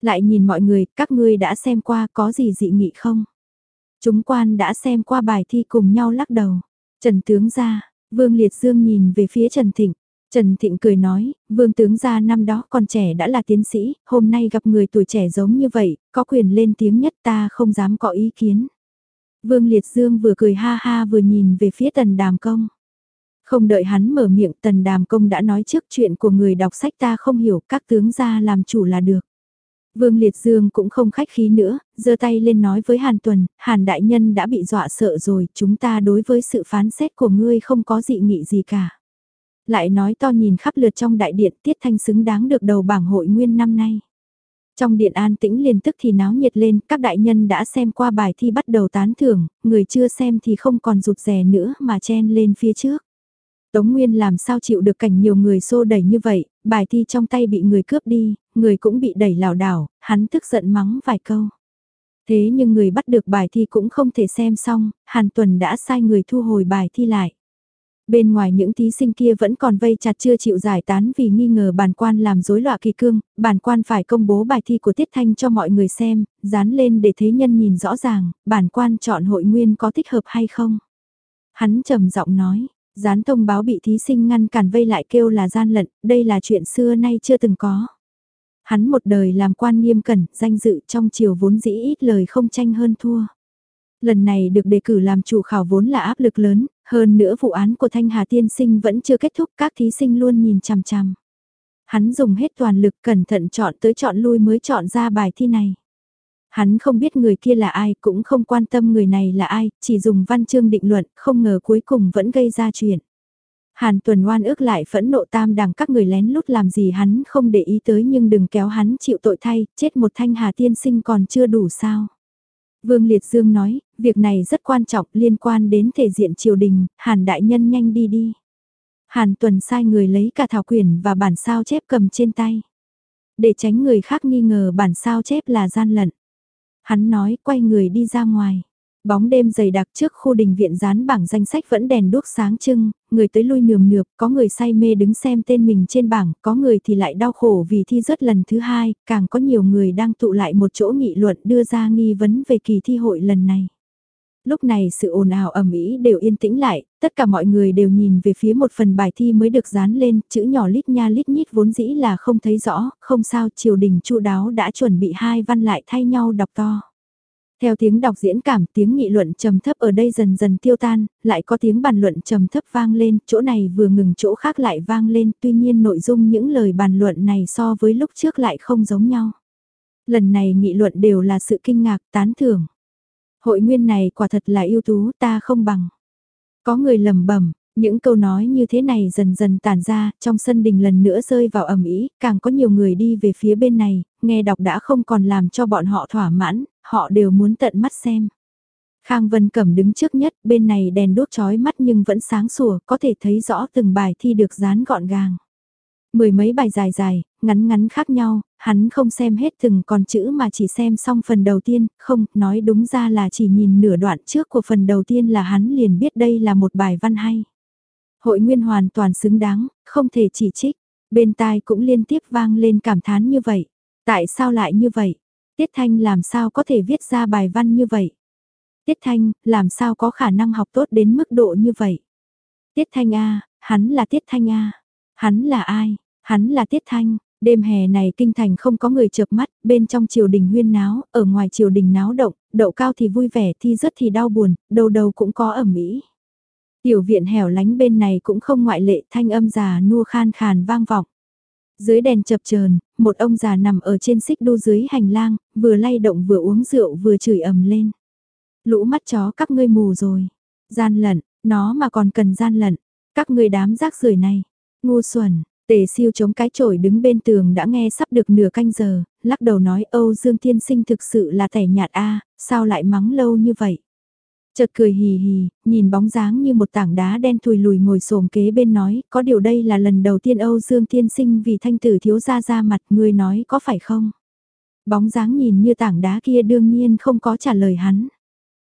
A: Lại nhìn mọi người, các ngươi đã xem qua có gì dị nghị không? Chúng quan đã xem qua bài thi cùng nhau lắc đầu. Trần tướng gia, Vương Liệt Dương nhìn về phía Trần Thịnh. Trần Thịnh cười nói, Vương tướng gia năm đó còn trẻ đã là tiến sĩ, hôm nay gặp người tuổi trẻ giống như vậy, có quyền lên tiếng nhất ta không dám có ý kiến. Vương Liệt Dương vừa cười ha ha vừa nhìn về phía Tần Đàm Công. Không đợi hắn mở miệng, Tần Đàm Công đã nói trước chuyện của người đọc sách ta không hiểu, các tướng gia làm chủ là được. Vương Liệt Dương cũng không khách khí nữa, giơ tay lên nói với Hàn Tuần, Hàn đại nhân đã bị dọa sợ rồi, chúng ta đối với sự phán xét của ngươi không có dị nghị gì cả. Lại nói to nhìn khắp lượt trong đại điện, Tiết Thanh xứng đáng được đầu bảng hội nguyên năm nay. Trong điện an tĩnh liền tức thì náo nhiệt lên, các đại nhân đã xem qua bài thi bắt đầu tán thưởng, người chưa xem thì không còn rụt rè nữa mà chen lên phía trước. Tống Nguyên làm sao chịu được cảnh nhiều người xô đẩy như vậy, bài thi trong tay bị người cướp đi, người cũng bị đẩy lảo đảo, hắn tức giận mắng vài câu. Thế nhưng người bắt được bài thi cũng không thể xem xong, Hàn Tuần đã sai người thu hồi bài thi lại. Bên ngoài những thí sinh kia vẫn còn vây chặt chưa chịu giải tán vì nghi ngờ bản quan làm rối loạn kỳ cương, bản quan phải công bố bài thi của Tiết Thanh cho mọi người xem, dán lên để thế nhân nhìn rõ ràng, bản quan chọn hội nguyên có thích hợp hay không. Hắn trầm giọng nói, dán thông báo bị thí sinh ngăn cản vây lại kêu là gian lận, đây là chuyện xưa nay chưa từng có. Hắn một đời làm quan nghiêm cẩn, danh dự trong triều vốn dĩ ít lời không tranh hơn thua. Lần này được đề cử làm chủ khảo vốn là áp lực lớn, hơn nữa vụ án của Thanh Hà tiên sinh vẫn chưa kết thúc, các thí sinh luôn nhìn chằm chằm. Hắn dùng hết toàn lực cẩn thận chọn tới chọn lui mới chọn ra bài thi này. Hắn không biết người kia là ai, cũng không quan tâm người này là ai, chỉ dùng văn chương định luận, không ngờ cuối cùng vẫn gây ra chuyện. Hàn Tuần oan ức lại phẫn nộ tam đẳng các người lén lút làm gì hắn không để ý tới nhưng đừng kéo hắn chịu tội thay, chết một Thanh Hà tiên sinh còn chưa đủ sao. Vương Liệt Dương nói, việc này rất quan trọng liên quan đến thể diện triều đình, Hàn đại nhân nhanh đi đi. Hàn Tuần sai người lấy cả thảo quyển và bản sao chép cầm trên tay. Để tránh người khác nghi ngờ bản sao chép là gian lận. Hắn nói quay người đi ra ngoài. Bóng đêm dày đặc trước khu đình viện dán bảng danh sách vẫn đèn đuốc sáng trưng, người tới lui nườm nượp, có người say mê đứng xem tên mình trên bảng, có người thì lại đau khổ vì thi rớt lần thứ hai, càng có nhiều người đang tụ lại một chỗ nghị luận đưa ra nghi vấn về kỳ thi hội lần này. Lúc này sự ồn ào ầm ĩ đều yên tĩnh lại, tất cả mọi người đều nhìn về phía một phần bài thi mới được dán lên, chữ nhỏ lít nha lít nhít vốn dĩ là không thấy rõ, không sao triều đình chu đáo đã chuẩn bị hai văn lại thay nhau đọc to. Theo tiếng đọc diễn cảm, tiếng nghị luận trầm thấp ở đây dần dần tiêu tan, lại có tiếng bàn luận trầm thấp vang lên, chỗ này vừa ngừng chỗ khác lại vang lên, tuy nhiên nội dung những lời bàn luận này so với lúc trước lại không giống nhau. Lần này nghị luận đều là sự kinh ngạc, tán thưởng. Hội nguyên này quả thật là ưu tú, ta không bằng. Có người lầm bẩm, những câu nói như thế này dần dần tản ra, trong sân đình lần nữa rơi vào ầm ĩ, càng có nhiều người đi về phía bên này, nghe đọc đã không còn làm cho bọn họ thỏa mãn, họ đều muốn tận mắt xem. Khang Vân Cẩm đứng trước nhất, bên này đèn đuốc chói mắt nhưng vẫn sáng sủa, có thể thấy rõ từng bài thi được dán gọn gàng. Mười mấy bài dài dài, ngắn ngắn khác nhau, hắn không xem hết từng con chữ mà chỉ xem xong phần đầu tiên, không, nói đúng ra là chỉ nhìn nửa đoạn trước của phần đầu tiên là hắn liền biết đây là một bài văn hay. Hội nguyên hoàn toàn xứng đáng, không thể chỉ trích, bên tai cũng liên tiếp vang lên cảm thán như vậy. Tại sao lại như vậy? Tiết Thanh làm sao có thể viết ra bài văn như vậy? Tiết Thanh, làm sao có khả năng học tốt đến mức độ như vậy? Tiết Thanh A, hắn là Tiết Thanh A. Hắn là ai? Hắn là Tiết Thanh. Đêm hè này kinh thành không có người chợp mắt, bên trong triều đình huyên náo, ở ngoài triều đình náo động, đậu cao thì vui vẻ, thi rớt thì đau buồn, đầu đầu cũng có ẩm ý. Tiểu viện hẻo lánh bên này cũng không ngoại lệ, thanh âm già nua khan khàn vang vọng. Dưới đèn chập chờn, một ông già nằm ở trên xích đu dưới hành lang, vừa lay động vừa uống rượu vừa chửi ầm lên. Lũ mắt chó các ngươi mù rồi. Gian lận, nó mà còn cần gian lận. Các ngươi đám rác rưởi này. Ngu xuẩn, Tề Siêu chống cái chổi đứng bên tường đã nghe sắp được nửa canh giờ, lắc đầu nói Âu Dương Tiên Sinh thực sự là tẻ nhạt a, sao lại mắng lâu như vậy. Chợt cười hì hì, nhìn bóng dáng như một tảng đá đen thùi lùi ngồi xổm kế bên nói, có điều đây là lần đầu tiên Âu Dương Tiên Sinh vì thanh tử thiếu gia ra mặt, ngươi nói có phải không? Bóng dáng nhìn như tảng đá kia đương nhiên không có trả lời hắn.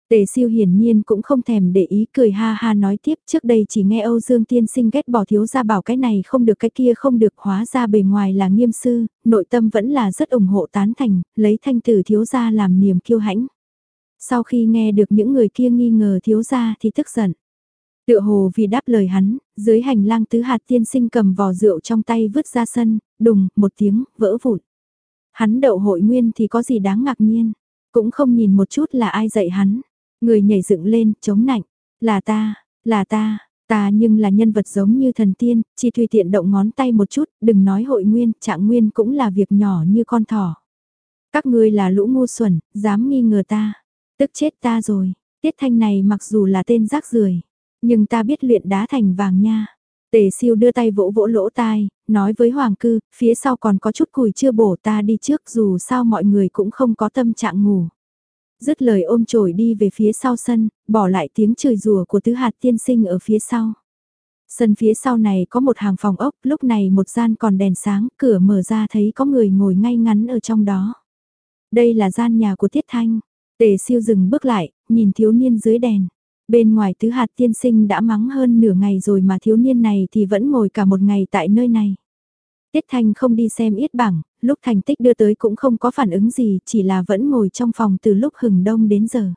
A: Tề Siêu hiển nhiên cũng không thèm để ý, cười ha ha nói tiếp, trước đây chỉ nghe Âu Dương tiên sinh ghét bỏ thiếu gia bảo cái này không được cái kia không được, hóa ra bề ngoài là nghiêm sư, nội tâm vẫn là rất ủng hộ tán thành, lấy thanh tử thiếu gia làm niềm kiêu hãnh. Sau khi nghe được những người kia nghi ngờ thiếu gia thì tức giận. Tựa hồ vì đáp lời hắn, dưới hành lang tứ hạt tiên sinh cầm vò rượu trong tay vứt ra sân, đùng, một tiếng, vỡ vụn. Hắn đậu hội nguyên thì có gì đáng ngạc nhiên, cũng không nhìn một chút là ai dạy hắn. Người nhảy dựng lên, chống nạnh, là ta, là ta, ta nhưng là nhân vật giống như thần tiên, chỉ tùy tiện động ngón tay một chút, đừng nói hội nguyên, trạng nguyên cũng là việc nhỏ như con thỏ. Các ngươi là lũ ngu xuẩn, dám nghi ngờ ta, tức chết ta rồi, Tiết Thanh này mặc dù là tên rác rưởi, nhưng ta biết luyện đá thành vàng nha. Tề Siêu đưa tay vỗ vỗ lỗ tai, nói với Hoàng Cư, phía sau còn có chút củi chưa bổ, ta đi trước, dù sao mọi người cũng không có tâm trạng ngủ. Dứt lời ôm chổi đi về phía sau sân, bỏ lại tiếng chửi rủa của tứ hạt tiên sinh ở phía sau. Sân phía sau này có một hàng phòng ốc, lúc này một gian còn đèn sáng, cửa mở ra thấy có người ngồi ngay ngắn ở trong đó. Đây là gian nhà của Tiết Thanh. Tề Siêu dừng bước lại, nhìn thiếu niên dưới đèn. Bên ngoài tứ hạt tiên sinh đã mắng hơn nửa ngày rồi mà thiếu niên này thì vẫn ngồi cả một ngày tại nơi này. Tiết Thanh không đi xem yết bảng, lúc thành tích đưa tới cũng không có phản ứng gì, chỉ là vẫn ngồi trong phòng từ lúc hừng đông đến giờ.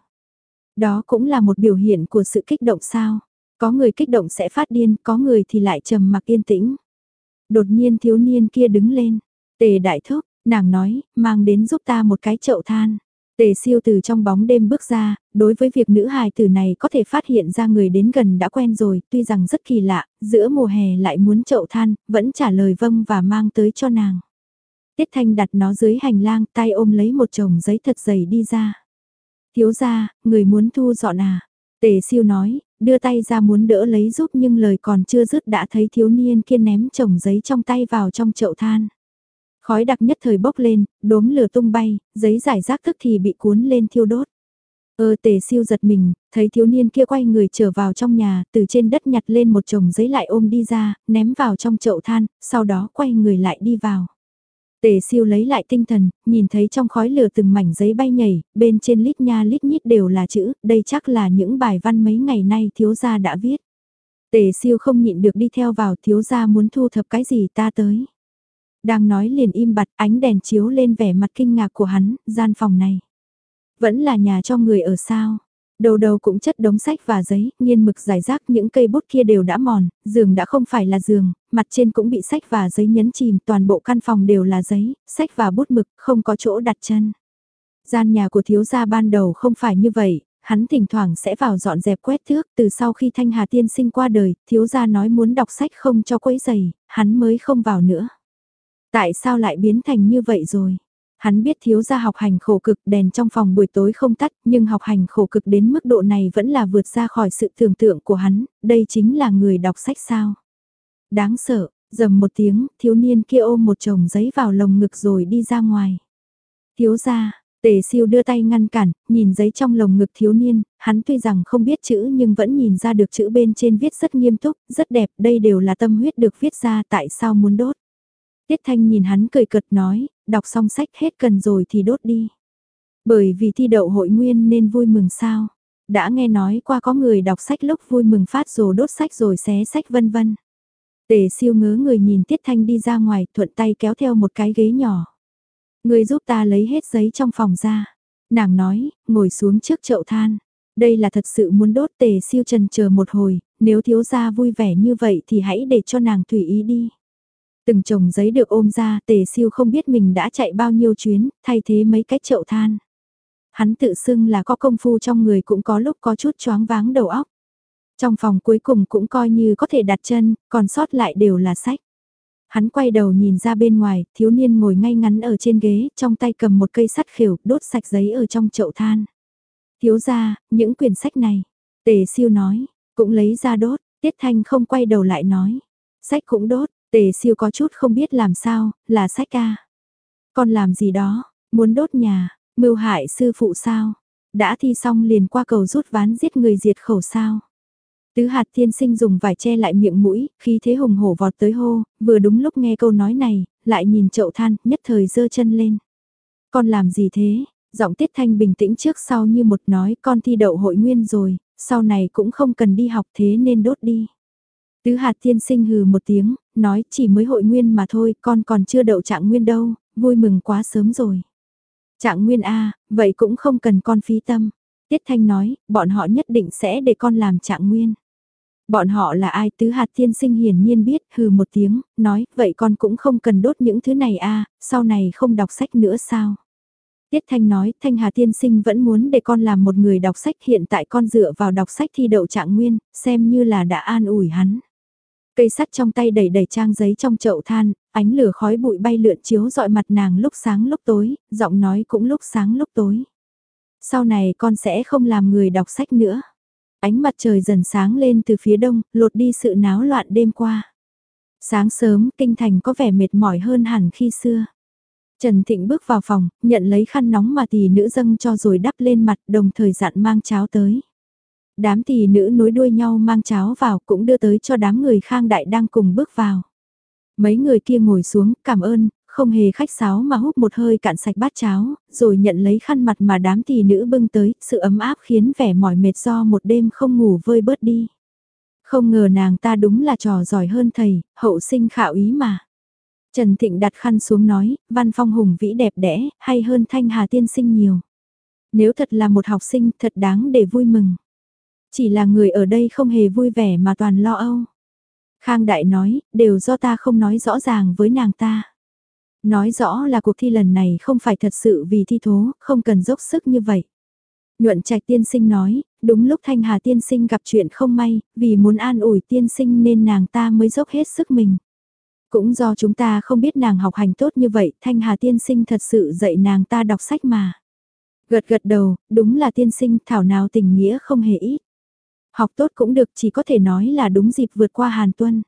A: Đó cũng là một biểu hiện của sự kích động sao. Có người kích động sẽ phát điên, có người thì lại trầm mặc yên tĩnh. Đột nhiên thiếu niên kia đứng lên. Tề đại thúc, nàng nói, mang đến giúp ta một cái chậu than. Tề Siêu từ trong bóng đêm bước ra, đối với việc nữ hài tử này có thể phát hiện ra người đến gần đã quen rồi, tuy rằng rất kỳ lạ, giữa mùa hè lại muốn chậu than, vẫn trả lời vâng và mang tới cho nàng. Tiết Thanh đặt nó dưới hành lang, tay ôm lấy một chồng giấy thật dày đi ra. Thiếu gia, người muốn thu dọn à? Tề Siêu nói, đưa tay ra muốn đỡ lấy giúp nhưng lời còn chưa dứt đã thấy thiếu niên kia ném chồng giấy trong tay vào trong chậu than. Khói đặc nhất thời bốc lên, đốm lửa tung bay, giấy giải rác tức thì bị cuốn lên thiêu đốt. Ơ Tề Siêu giật mình, thấy thiếu niên kia quay người trở vào trong nhà, từ trên đất nhặt lên một chồng giấy lại ôm đi ra, ném vào trong chậu than, sau đó quay người lại đi vào. Tề Siêu lấy lại tinh thần, nhìn thấy trong khói lửa từng mảnh giấy bay nhảy, bên trên lít nha lít nhít đều là chữ, đây chắc là những bài văn mấy ngày nay thiếu gia đã viết. Tề Siêu không nhịn được đi theo vào, thiếu gia muốn thu thập cái gì ta tới. Đang nói liền im bặt, ánh đèn chiếu lên vẻ mặt kinh ngạc của hắn, gian phòng này. Vẫn là nhà cho người ở sao. Đầu đầu cũng chất đống sách và giấy, nghiên mực giải rác, những cây bút kia đều đã mòn, giường đã không phải là giường, mặt trên cũng bị sách và giấy nhấn chìm, toàn bộ căn phòng đều là giấy, sách và bút mực, không có chỗ đặt chân. Gian nhà của thiếu gia ban đầu không phải như vậy, hắn thỉnh thoảng sẽ vào dọn dẹp quét thước, từ sau khi Thanh Hà tiên sinh qua đời, thiếu gia nói muốn đọc sách không cho quấy giày, hắn mới không vào nữa. Tại sao lại biến thành như vậy rồi? Hắn biết thiếu gia học hành khổ cực, đèn trong phòng buổi tối không tắt, nhưng học hành khổ cực đến mức độ này vẫn là vượt ra khỏi sự tưởng tượng của hắn, đây chính là người đọc sách sao? Đáng sợ, rầm một tiếng, thiếu niên kia ôm một chồng giấy vào lồng ngực rồi đi ra ngoài. Thiếu gia, Tề Siêu đưa tay ngăn cản, nhìn giấy trong lồng ngực thiếu niên, hắn tuy rằng không biết chữ nhưng vẫn nhìn ra được chữ bên trên viết rất nghiêm túc, rất đẹp, đây đều là tâm huyết được viết ra, tại sao muốn đốt? Tiết Thanh nhìn hắn cười cợt nói, đọc xong sách hết cần rồi thì đốt đi. Bởi vì thi đậu hội nguyên nên vui mừng sao. Đã nghe nói qua có người đọc sách lúc vui mừng phát rồi đốt sách rồi xé sách vân vân. Tề Siêu ngớ người nhìn Tiết Thanh đi ra ngoài, thuận tay kéo theo một cái ghế nhỏ. Người giúp ta lấy hết giấy trong phòng ra. Nàng nói, ngồi xuống trước chậu than. Đây là thật sự muốn đốt. Tề Siêu trần chờ một hồi, nếu thiếu gia vui vẻ như vậy thì hãy để cho nàng tùy ý đi. Từng chồng giấy được ôm ra, Tề Siêu không biết mình đã chạy bao nhiêu chuyến, thay thế mấy cái chậu than. Hắn tự xưng là có công phu trong người, cũng có lúc có chút choáng váng đầu óc. Trong phòng cuối cùng cũng coi như có thể đặt chân, còn sót lại đều là sách. Hắn quay đầu nhìn ra bên ngoài, thiếu niên ngồi ngay ngắn ở trên ghế, trong tay cầm một cây sắt khều, đốt sạch giấy ở trong chậu than. Thiếu gia, những quyển sách này, Tề Siêu nói, cũng lấy ra đốt. Tiết Thanh không quay đầu lại nói, sách cũng đốt. Tề Siêu có chút không biết làm sao, là sách ca. Con làm gì đó, muốn đốt nhà, mưu hại sư phụ sao? Đã thi xong liền qua cầu rút ván giết người diệt khẩu sao? Tứ hạt tiên sinh dùng vải che lại miệng mũi, khí thế hùng hổ vọt tới hô, vừa đúng lúc nghe câu nói này, lại nhìn chậu than, nhất thời giơ chân lên. Con làm gì thế? Giọng Tiết Thanh bình tĩnh trước sau như một nói con thi đậu hội nguyên rồi, sau này cũng không cần đi học thế nên đốt đi. Tứ hạt tiên sinh hừ một tiếng, nói chỉ mới hội nguyên mà thôi, con còn chưa đậu trạng nguyên đâu, vui mừng quá sớm rồi. Trạng nguyên A, vậy cũng không cần con phí tâm. Tiết Thanh nói, bọn họ nhất định sẽ để con làm trạng nguyên. Bọn họ là ai? Tứ hạt tiên sinh hiển nhiên biết, hừ một tiếng, nói, vậy con cũng không cần đốt những thứ này a, sau này không đọc sách nữa sao? Tiết Thanh nói, Thanh Hà tiên sinh vẫn muốn để con làm một người đọc sách, hiện tại con dựa vào đọc sách thi đậu trạng nguyên, xem như là đã an ủi hắn. Cây sắt trong tay đẩy đẩy trang giấy trong chậu than, ánh lửa khói bụi bay lượn chiếu dọi mặt nàng lúc sáng lúc tối, giọng nói cũng lúc sáng lúc tối. Sau này con sẽ không làm người đọc sách nữa. Ánh mặt trời dần sáng lên từ phía đông, lột đi sự náo loạn đêm qua. Sáng sớm, kinh thành có vẻ mệt mỏi hơn hẳn khi xưa. Trần Thịnh bước vào phòng, nhận lấy khăn nóng mà tỷ nữ dâng cho rồi đắp lên mặt, đồng thời dặn mang cháo tới. Đám tỷ nữ nối đuôi nhau mang cháo vào cũng đưa tới cho đám người Khang Đại đang cùng bước vào. Mấy người kia ngồi xuống, cảm ơn, không hề khách sáo mà húp một hơi cạn sạch bát cháo, rồi nhận lấy khăn mặt mà đám tỷ nữ bưng tới, sự ấm áp khiến vẻ mỏi mệt do một đêm không ngủ vơi bớt đi. Không ngờ nàng ta đúng là trò giỏi hơn thầy, hậu sinh khảo ý mà. Trần Thịnh đặt khăn xuống nói, văn phong hùng vĩ đẹp đẽ, hay hơn Thanh Hà tiên sinh nhiều. Nếu thật là một học sinh thật đáng để vui mừng. Chỉ là người ở đây không hề vui vẻ mà toàn lo âu. Khang Đại nói, đều do ta không nói rõ ràng với nàng ta. Nói rõ là cuộc thi lần này không phải thật sự vì thi thố, không cần dốc sức như vậy. Nhuận Trạch tiên sinh nói, đúng lúc Thanh Hà tiên sinh gặp chuyện không may, vì muốn an ủi tiên sinh nên nàng ta mới dốc hết sức mình. Cũng do chúng ta không biết nàng học hành tốt như vậy, Thanh Hà tiên sinh thật sự dạy nàng ta đọc sách mà. Gật gật đầu, đúng là tiên sinh, thảo nào tình nghĩa không hề ít. Học tốt cũng được, chỉ có thể nói là đúng dịp vượt qua Hàn Tuân.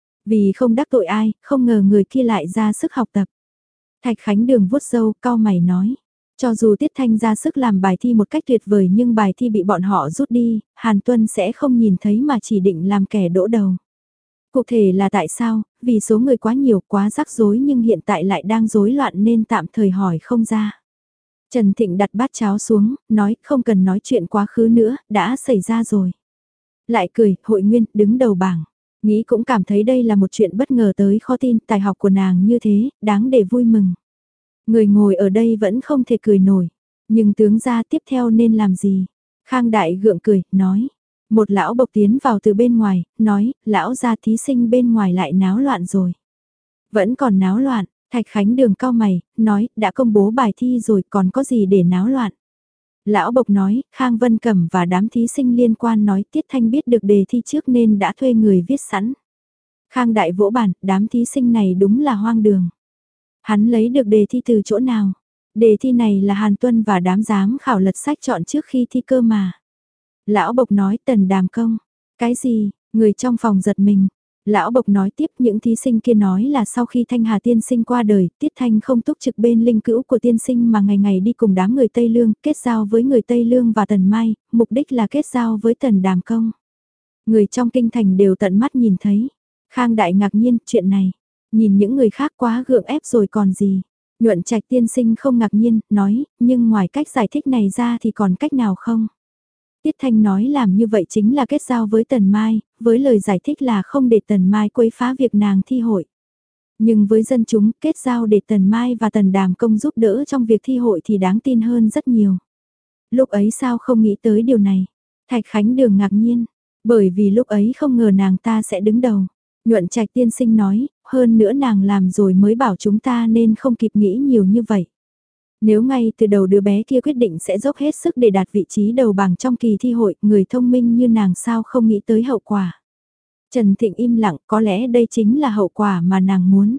A: Vì không đắc tội ai, không ngờ người kia lại ra sức học tập. Thạch Khánh Đường vuốt râu, cau mày nói. Cho dù Tiết Thanh ra sức làm bài thi một cách tuyệt vời nhưng bài thi bị bọn họ rút đi, Hàn Tuân sẽ không nhìn thấy mà chỉ định làm kẻ đỗ đầu. Cụ thể là tại sao? Vì số người quá nhiều, quá rắc rối nhưng hiện tại lại đang rối loạn nên tạm thời hỏi không ra. Trần Thịnh đặt bát cháo xuống, nói không cần nói chuyện quá khứ nữa, đã xảy ra rồi. Lại cười, hội nguyên, đứng đầu bảng. Nghĩ cũng cảm thấy đây là một chuyện bất ngờ tới khó tin, tài học của nàng như thế, đáng để vui mừng. Người ngồi ở đây vẫn không thể cười nổi. Nhưng tướng gia tiếp theo nên làm gì? Khang Đại gượng cười, nói. Một lão bộc tiến vào từ bên ngoài, nói, lão gia thí sinh bên ngoài lại náo loạn rồi. Vẫn còn náo loạn, Thạch Khánh Đường cau mày, nói, đã công bố bài thi rồi còn có gì để náo loạn. Lão bộc nói, Khang Vân Cẩm và đám thí sinh liên quan nói Tiết Thanh biết được đề thi trước nên đã thuê người viết sẵn. Khang Đại vỗ bản, đám thí sinh này đúng là hoang đường. Hắn lấy được đề thi từ chỗ nào? Đề thi này là Hàn Tuân và đám giám khảo lật sách chọn trước khi thi cơ mà. Lão bộc nói Tần Đàm Công. Cái gì? Người trong phòng giật mình. Lão bộc nói tiếp những thí sinh kia nói là sau khi Thanh Hà tiên sinh qua đời, Tiết Thanh không túc trực bên linh cữu của tiên sinh mà ngày ngày đi cùng đám người Tây Lương, kết giao với người Tây Lương và Tần Mai, mục đích là kết giao với Tần Đàm Công. Người trong kinh thành đều tận mắt nhìn thấy. Khang Đại ngạc nhiên, chuyện này, nhìn những người khác quá gượng ép rồi còn gì. Nhuận Trạch tiên sinh không ngạc nhiên, nói, nhưng ngoài cách giải thích này ra thì còn cách nào không? Tiết Thanh nói làm như vậy chính là kết giao với Tần Mai, với lời giải thích là không để Tần Mai quấy phá việc nàng thi hội. Nhưng với dân chúng, kết giao để Tần Mai và Tần Đàm Công giúp đỡ trong việc thi hội thì đáng tin hơn rất nhiều. Lúc ấy sao không nghĩ tới điều này? Thạch Khánh Đường ngạc nhiên, bởi vì lúc ấy không ngờ nàng ta sẽ đứng đầu. Nhuận Trạch tiên sinh nói, hơn nữa nàng làm rồi mới bảo chúng ta nên không kịp nghĩ nhiều như vậy. Nếu ngay từ đầu đứa bé kia quyết định sẽ dốc hết sức để đạt vị trí đầu bảng trong kỳ thi hội, người thông minh như nàng sao không nghĩ tới hậu quả. Trần Thịnh im lặng, có lẽ đây chính là hậu quả mà nàng muốn.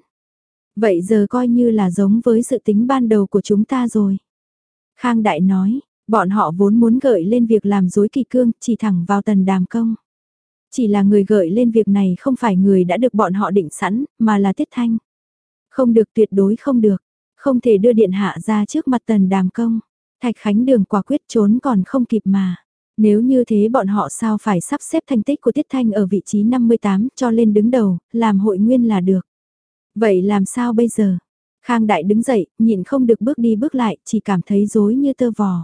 A: Vậy giờ coi như là giống với dự tính ban đầu của chúng ta rồi. Khang Đại nói, bọn họ vốn muốn gợi lên việc làm dối kỳ cương, chỉ thẳng vào Tần Đàm Công. Chỉ là người gợi lên việc này không phải người đã được bọn họ định sẵn, mà là Tiết Thanh. Không được, tuyệt đối không được. Không thể đưa điện hạ ra trước mặt Tần Đàm Công. Thạch Khánh Đường quả quyết trốn còn không kịp mà. Nếu như thế bọn họ sao phải sắp xếp thành tích của Tiết Thanh ở vị trí năm mươi tám cho lên đứng đầu, làm hội nguyên là được. Vậy làm sao bây giờ? Khang Đại đứng dậy, nhịn không được bước đi bước lại, chỉ cảm thấy rối như tơ vò.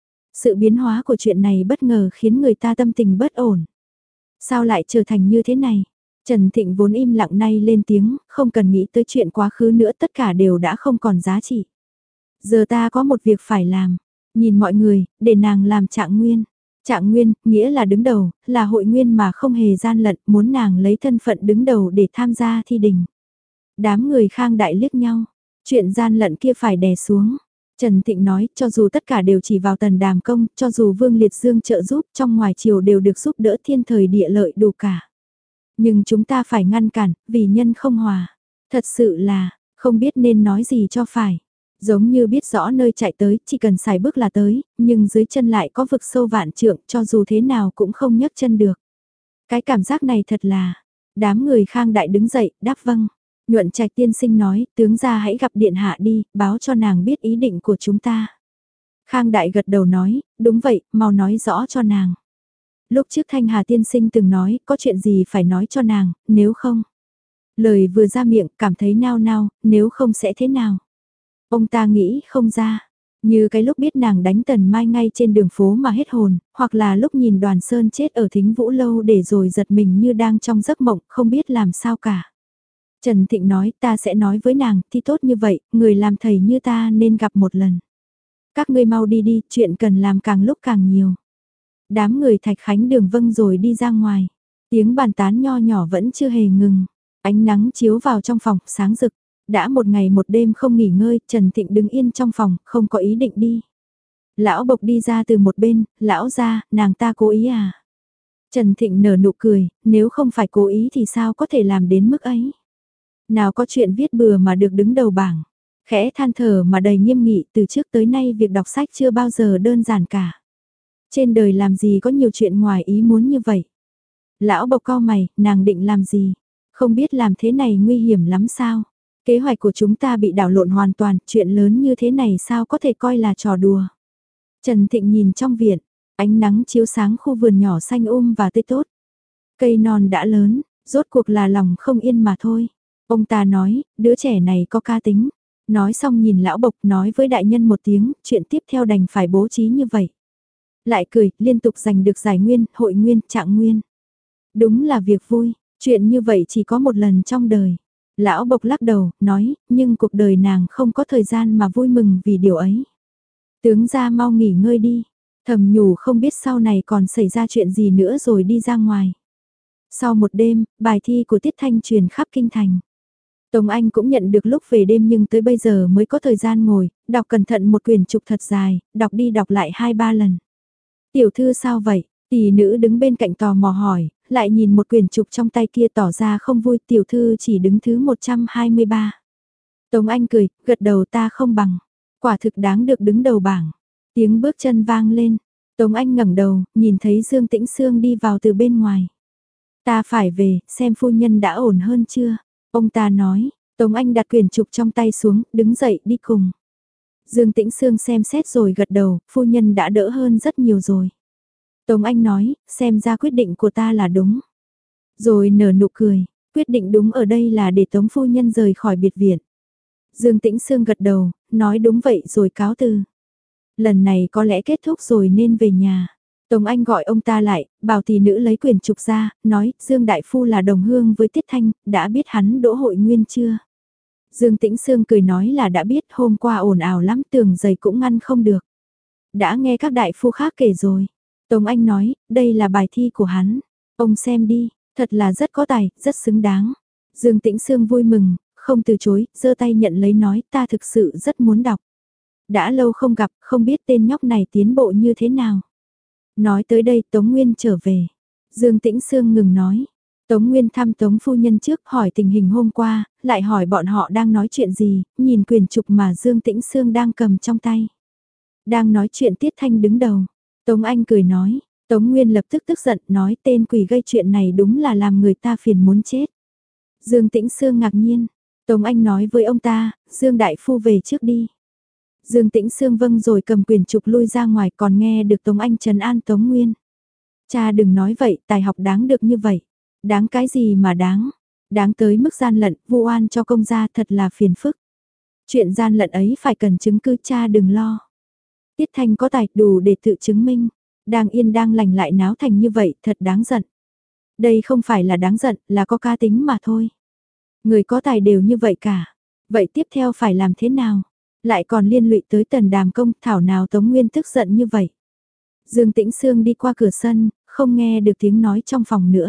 A: Sự biến hóa của chuyện này bất ngờ khiến người ta tâm tình bất ổn. Sao lại trở thành như thế này? Trần Thịnh vốn im lặng nay lên tiếng, không cần nghĩ tới chuyện quá khứ nữa, tất cả đều đã không còn giá trị. Giờ ta có một việc phải làm, nhìn mọi người, để nàng làm trạng nguyên. Trạng nguyên, nghĩa là đứng đầu, là hội nguyên mà không hề gian lận, muốn nàng lấy thân phận đứng đầu để tham gia thi đình. Đám người Khang Đại liếc nhau, chuyện gian lận kia phải đè xuống. Trần Thịnh nói, cho dù tất cả đều chỉ vào Tần Đàm Công, cho dù Vương Liệt Dương trợ giúp, trong ngoài triều đều được giúp đỡ thiên thời địa lợi đủ cả. Nhưng chúng ta phải ngăn cản, vì nhân không hòa. Thật sự là, không biết nên nói gì cho phải. Giống như biết rõ nơi chạy tới, chỉ cần xài bước là tới, nhưng dưới chân lại có vực sâu vạn trượng, cho dù thế nào cũng không nhấc chân được. Cái cảm giác này thật là, đám người Khang Đại đứng dậy, đáp vâng. Nhuận Trạch tiên sinh nói, tướng gia hãy gặp điện hạ đi, báo cho nàng biết ý định của chúng ta. Khang Đại gật đầu nói, đúng vậy, mau nói rõ cho nàng. Lúc trước Thanh Hà tiên sinh từng nói, có chuyện gì phải nói cho nàng, nếu không. Lời vừa ra miệng, cảm thấy nao nao, nếu không sẽ thế nào. Ông ta nghĩ không ra, như cái lúc biết nàng đánh Tần Mai ngay trên đường phố mà hết hồn, hoặc là lúc nhìn Đoàn Sơn chết ở Thính Vũ Lâu để rồi giật mình như đang trong giấc mộng, không biết làm sao cả. Trần Thịnh nói, ta sẽ nói với nàng, thì tốt như vậy, người làm thầy như ta nên gặp một lần. Các ngươi mau đi đi, chuyện cần làm càng lúc càng nhiều. Đám người Thạch Khánh Đường vâng rồi đi ra ngoài. Tiếng bàn tán nho nhỏ vẫn chưa hề ngừng. Ánh nắng chiếu vào trong phòng, sáng rực. Đã một ngày một đêm không nghỉ ngơi, Trần Thịnh đứng yên trong phòng, không có ý định đi. Lão Bộc đi ra từ một bên, lão ra, nàng ta cố ý à? Trần Thịnh nở nụ cười, nếu không phải cố ý thì sao có thể làm đến mức ấy? Nào có chuyện viết bừa mà được đứng đầu bảng. Khẽ than thở mà đầy nghiêm nghị, từ trước tới nay việc đọc sách chưa bao giờ đơn giản cả. Trên đời làm gì có nhiều chuyện ngoài ý muốn như vậy. Lão Bộc cau mày, nàng định làm gì? Không biết làm thế này nguy hiểm lắm sao? Kế hoạch của chúng ta bị đảo lộn hoàn toàn, chuyện lớn như thế này sao có thể coi là trò đùa. Trần Thịnh nhìn trong viện, ánh nắng chiếu sáng khu vườn nhỏ xanh um và tươi tốt. Cây non đã lớn, rốt cuộc là lòng không yên mà thôi. Ông ta nói, đứa trẻ này có ca tính. Nói xong nhìn lão Bộc nói với đại nhân một tiếng, chuyện tiếp theo đành phải bố trí như vậy. Lại cười, liên tục giành được giải nguyên, hội nguyên, trạng nguyên. Đúng là việc vui, chuyện như vậy chỉ có một lần trong đời. Lão Bộc lắc đầu, nói, nhưng cuộc đời nàng không có thời gian mà vui mừng vì điều ấy. Tướng gia mau nghỉ ngơi đi, thầm nhủ không biết sau này còn xảy ra chuyện gì nữa rồi đi ra ngoài. Sau một đêm, bài thi của Tiết Thanh truyền khắp kinh thành. Tống Anh cũng nhận được lúc về đêm nhưng tới bây giờ mới có thời gian ngồi, đọc cẩn thận một quyển trục thật dài, đọc đi đọc lại hai ba lần. Tiểu thư sao vậy? Tỷ nữ đứng bên cạnh tò mò hỏi, lại nhìn một quyển trục trong tay kia tỏ ra không vui, tiểu thư chỉ đứng thứ một trăm hai mươi ba. Tống Anh cười, gật đầu ta không bằng. Quả thực đáng được đứng đầu bảng. Tiếng bước chân vang lên. Tống Anh ngẩng đầu, nhìn thấy Dương Tĩnh Sương đi vào từ bên ngoài. Ta phải về, xem phu nhân đã ổn hơn chưa? Ông ta nói, Tống Anh đặt quyển trục trong tay xuống, đứng dậy đi cùng. Dương Tĩnh Sương xem xét rồi gật đầu, phu nhân đã đỡ hơn rất nhiều rồi. Tống Anh nói, xem ra quyết định của ta là đúng. Rồi nở nụ cười, quyết định đúng ở đây là để Tống phu nhân rời khỏi biệt viện. Dương Tĩnh Sương gật đầu, nói đúng vậy rồi cáo từ. Lần này có lẽ kết thúc rồi nên về nhà. Tống Anh gọi ông ta lại, bảo tỷ nữ lấy quyển trục ra, nói, Dương Đại Phu là đồng hương với Tiết Thanh, đã biết hắn đỗ hội nguyên chưa? Dương Tĩnh Sương cười nói là đã biết, hôm qua ồn ào lắm, tường giày cũng ngăn không được. Đã nghe các đại phu khác kể rồi. Tống Anh nói, đây là bài thi của hắn. Ông xem đi, thật là rất có tài, rất xứng đáng. Dương Tĩnh Sương vui mừng, không từ chối, giơ tay nhận lấy nói, ta thực sự rất muốn đọc. Đã lâu không gặp, không biết tên nhóc này tiến bộ như thế nào. Nói tới đây Tống Nguyên trở về. Dương Tĩnh Sương ngừng nói. Tống Nguyên thăm Tống phu nhân trước, hỏi tình hình hôm qua, lại hỏi bọn họ đang nói chuyện gì, nhìn quyển trục mà Dương Tĩnh Sương đang cầm trong tay. Đang nói chuyện Tiết Thanh đứng đầu. Tống Anh cười nói, Tống Nguyên lập tức tức giận nói tên quỷ gây chuyện này đúng là làm người ta phiền muốn chết. Dương Tĩnh Sương ngạc nhiên, Tống Anh nói với ông ta, Dương Đại Phu về trước đi. Dương Tĩnh Sương vâng rồi cầm quyển trục lui ra ngoài, còn nghe được Tống Anh trấn an Tống Nguyên. Cha đừng nói vậy, tài học đáng được như vậy. Đáng cái gì mà đáng, đáng tới mức gian lận, vu oan cho công gia thật là phiền phức. Chuyện gian lận ấy phải cần chứng cứ, cha đừng lo. Tiết Thanh có tài đủ để tự chứng minh. Đang yên đang lành lại náo thành như vậy, thật đáng giận. Đây không phải là đáng giận, là có cá tính mà thôi. Người có tài đều như vậy cả. Vậy tiếp theo phải làm thế nào? Lại còn liên lụy tới Tần Đàm Công, thảo nào Tống Nguyên tức giận như vậy. Dương Tĩnh Sương đi qua cửa sân, không nghe được tiếng nói trong phòng nữa.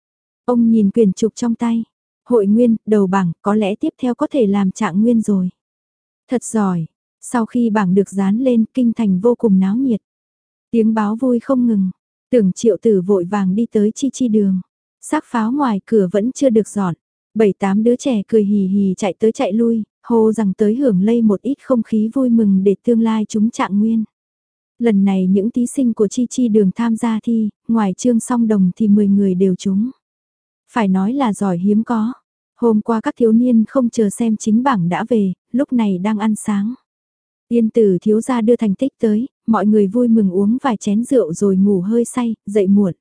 A: Ông nhìn quyển trục trong tay. Hội nguyên, đầu bảng, có lẽ tiếp theo có thể làm trạng nguyên rồi. Thật giỏi. Sau khi bảng được dán lên, kinh thành vô cùng náo nhiệt. Tiếng báo vui không ngừng. Tưởng Triệu Tử vội vàng đi tới Chi Chi đường. Xác pháo ngoài cửa vẫn chưa được dọn. Bảy tám đứa trẻ cười hì hì chạy tới chạy lui, hô rằng tới hưởng lây một ít không khí vui mừng để tương lai chúng trạng nguyên. Lần này những thí sinh của Chi Chi đường tham gia thi, ngoài Trương Song Đồng thì mười người đều trúng. Phải nói là giỏi hiếm có. Hôm qua các thiếu niên không chờ xem chính bảng đã về, lúc này đang ăn sáng. Tiên tử thiếu gia đưa thành tích tới, mọi người vui mừng uống vài chén rượu rồi ngủ hơi say, dậy muộn.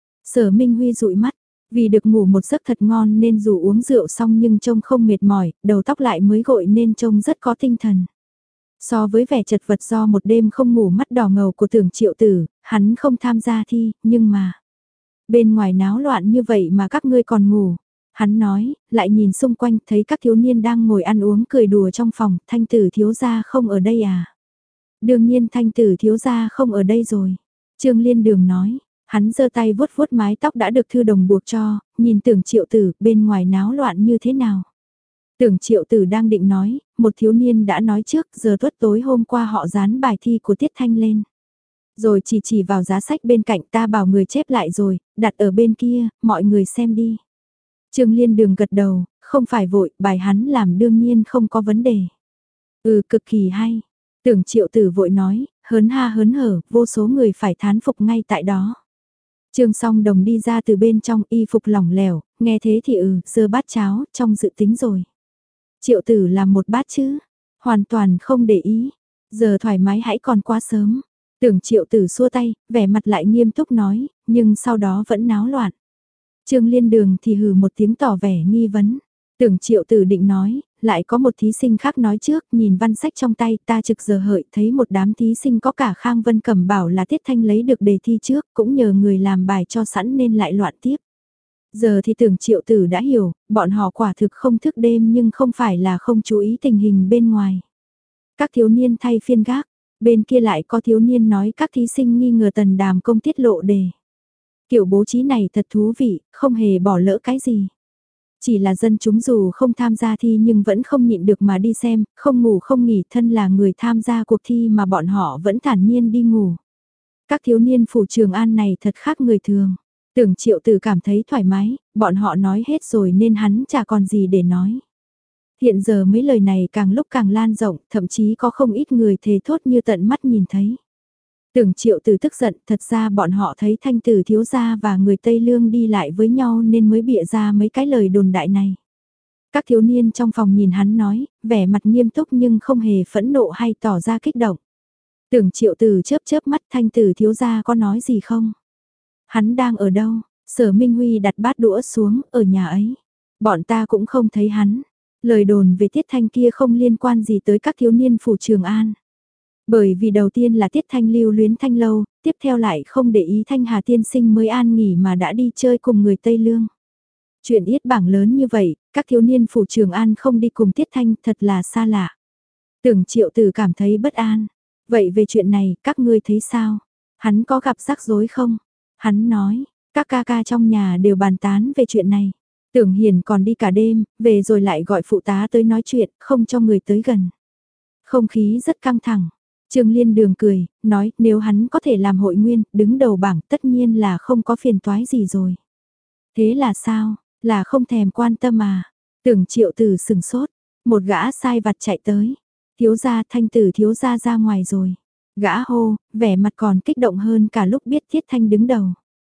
A: Sở Minh Huy dụi mắt, vì được ngủ một giấc thật ngon nên dù uống rượu xong nhưng trông không mệt mỏi, đầu tóc lại mới gội nên trông rất có tinh thần. So với vẻ chật vật do một đêm không ngủ mắt đỏ ngầu của Tưởng Triệu Tử, hắn không tham gia thi, nhưng mà... Bên ngoài náo loạn như vậy mà các ngươi còn ngủ. Hắn nói, lại nhìn xung quanh thấy các thiếu niên đang ngồi ăn uống cười đùa trong phòng, Thanh tử thiếu gia không ở đây à? Đương nhiên Thanh tử thiếu gia không ở đây rồi. Trương Liên Đường nói, hắn giơ tay vuốt vuốt mái tóc đã được Thư Đồng buộc cho, nhìn Tưởng Triệu Tử bên ngoài náo loạn như thế nào. Tưởng Triệu Tử đang định nói, một thiếu niên đã nói trước giờ tuất tối hôm qua họ dán bài thi của Tiết Thanh lên. Rồi chỉ chỉ vào giá sách bên cạnh, ta bảo người chép lại rồi, đặt ở bên kia, mọi người xem đi. Trương Liên Đường gật đầu, không phải vội, bài hắn làm đương nhiên không có vấn đề. Ừ, cực kỳ hay. Tưởng Triệu Tử vội nói, hớn ha hớn hở, vô số người phải thán phục ngay tại đó. Trương Song Đồng đi ra từ bên trong, y phục lỏng lẻo, nghe thế thì ừ, giơ bát cháo, trong dự tính rồi. Triệu Tử làm một bát chứ, hoàn toàn không để ý, giờ thoải mái hãy còn quá sớm. Tưởng Triệu Tử xua tay, vẻ mặt lại nghiêm túc nói, nhưng sau đó vẫn náo loạn. Trương Liên Đường thì hừ một tiếng tỏ vẻ nghi vấn. Tưởng Triệu Tử định nói, lại có một thí sinh khác nói trước, nhìn văn sách trong tay ta trực giờ hợi thấy một đám thí sinh có cả Khang Vân Cẩm bảo là Tiết Thanh lấy được đề thi trước, cũng nhờ người làm bài cho sẵn nên lại loạn tiếp. Giờ thì Tưởng Triệu Tử đã hiểu, bọn họ quả thực không thức đêm nhưng không phải là không chú ý tình hình bên ngoài. Các thiếu niên thay phiên gác, bên kia lại có thiếu niên nói các thí sinh nghi ngờ Tần Đàm Công tiết lộ đề. Kiểu bố trí này thật thú vị, không hề bỏ lỡ cái gì. Chỉ là dân chúng dù không tham gia thi nhưng vẫn không nhịn được mà đi xem, không ngủ không nghỉ, thân là người tham gia cuộc thi mà bọn họ vẫn thản nhiên đi ngủ. Các thiếu niên phủ Trường An này thật khác người thường. Tưởng Triệu Tử cảm thấy thoải mái, bọn họ nói hết rồi nên hắn chả còn gì để nói. Hiện giờ mấy lời này càng lúc càng lan rộng, thậm chí có không ít người thề thốt như tận mắt nhìn thấy. Tưởng Triệu Tử tức giận, thật ra bọn họ thấy Thanh tử thiếu gia và người Tây Lương đi lại với nhau nên mới bịa ra mấy cái lời đồn đại này. Các thiếu niên trong phòng nhìn hắn nói, vẻ mặt nghiêm túc nhưng không hề phẫn nộ hay tỏ ra kích động. Tưởng Triệu Tử chớp chớp mắt, Thanh tử thiếu gia có nói gì không? Hắn đang ở đâu? Sở Minh Huy đặt bát đũa xuống, ở nhà ấy. Bọn ta cũng không thấy hắn. Lời đồn về Tiết Thanh kia không liên quan gì tới các thiếu niên phủ Trường An. Bởi vì đầu tiên là Tiết Thanh lưu luyến Thanh Lâu, tiếp theo lại không để ý Thanh Hà tiên sinh mới an nghỉ mà đã đi chơi cùng người Tây Lương. Chuyện yết bảng lớn như vậy, các thiếu niên phủ Trường An không đi cùng Tiết Thanh thật là xa lạ. Tưởng Triệu Tử cảm thấy bất an. Vậy về chuyện này, các ngươi thấy sao? Hắn có gặp rắc rối không? Hắn nói, các ca ca trong nhà đều bàn tán về chuyện này. Tưởng Hiền còn đi cả đêm, về rồi lại gọi phụ tá tới nói chuyện, không cho người tới gần. Không khí rất căng thẳng. Trương Liên Đường cười, nói nếu hắn có thể làm hội nguyên, đứng đầu bảng tất nhiên là không có phiền toái gì rồi. Thế là sao, là không thèm quan tâm à? Tưởng Triệu Tử sừng sốt, một gã sai vặt chạy tới. Thiếu gia, Thanh tử thiếu gia ra ngoài rồi. Gã hô, vẻ mặt còn kích động hơn cả lúc biết Tiết Thanh đứng đầu.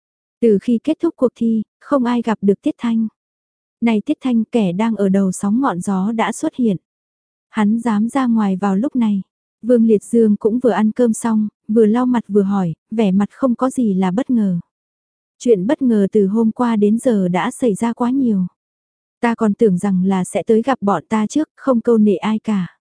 A: Từ khi kết thúc cuộc thi, không ai gặp được Tiết Thanh. Này Tiết Thanh, kẻ đang ở đầu sóng ngọn gió đã xuất hiện. Hắn dám ra ngoài vào lúc này. Vương Liệt Dương cũng vừa ăn cơm xong, vừa lau mặt vừa hỏi, vẻ mặt không có gì là bất ngờ. Chuyện bất ngờ từ hôm qua đến giờ đã xảy ra quá nhiều. Ta còn tưởng rằng là sẽ tới gặp bọn ta trước, không câu nệ ai cả.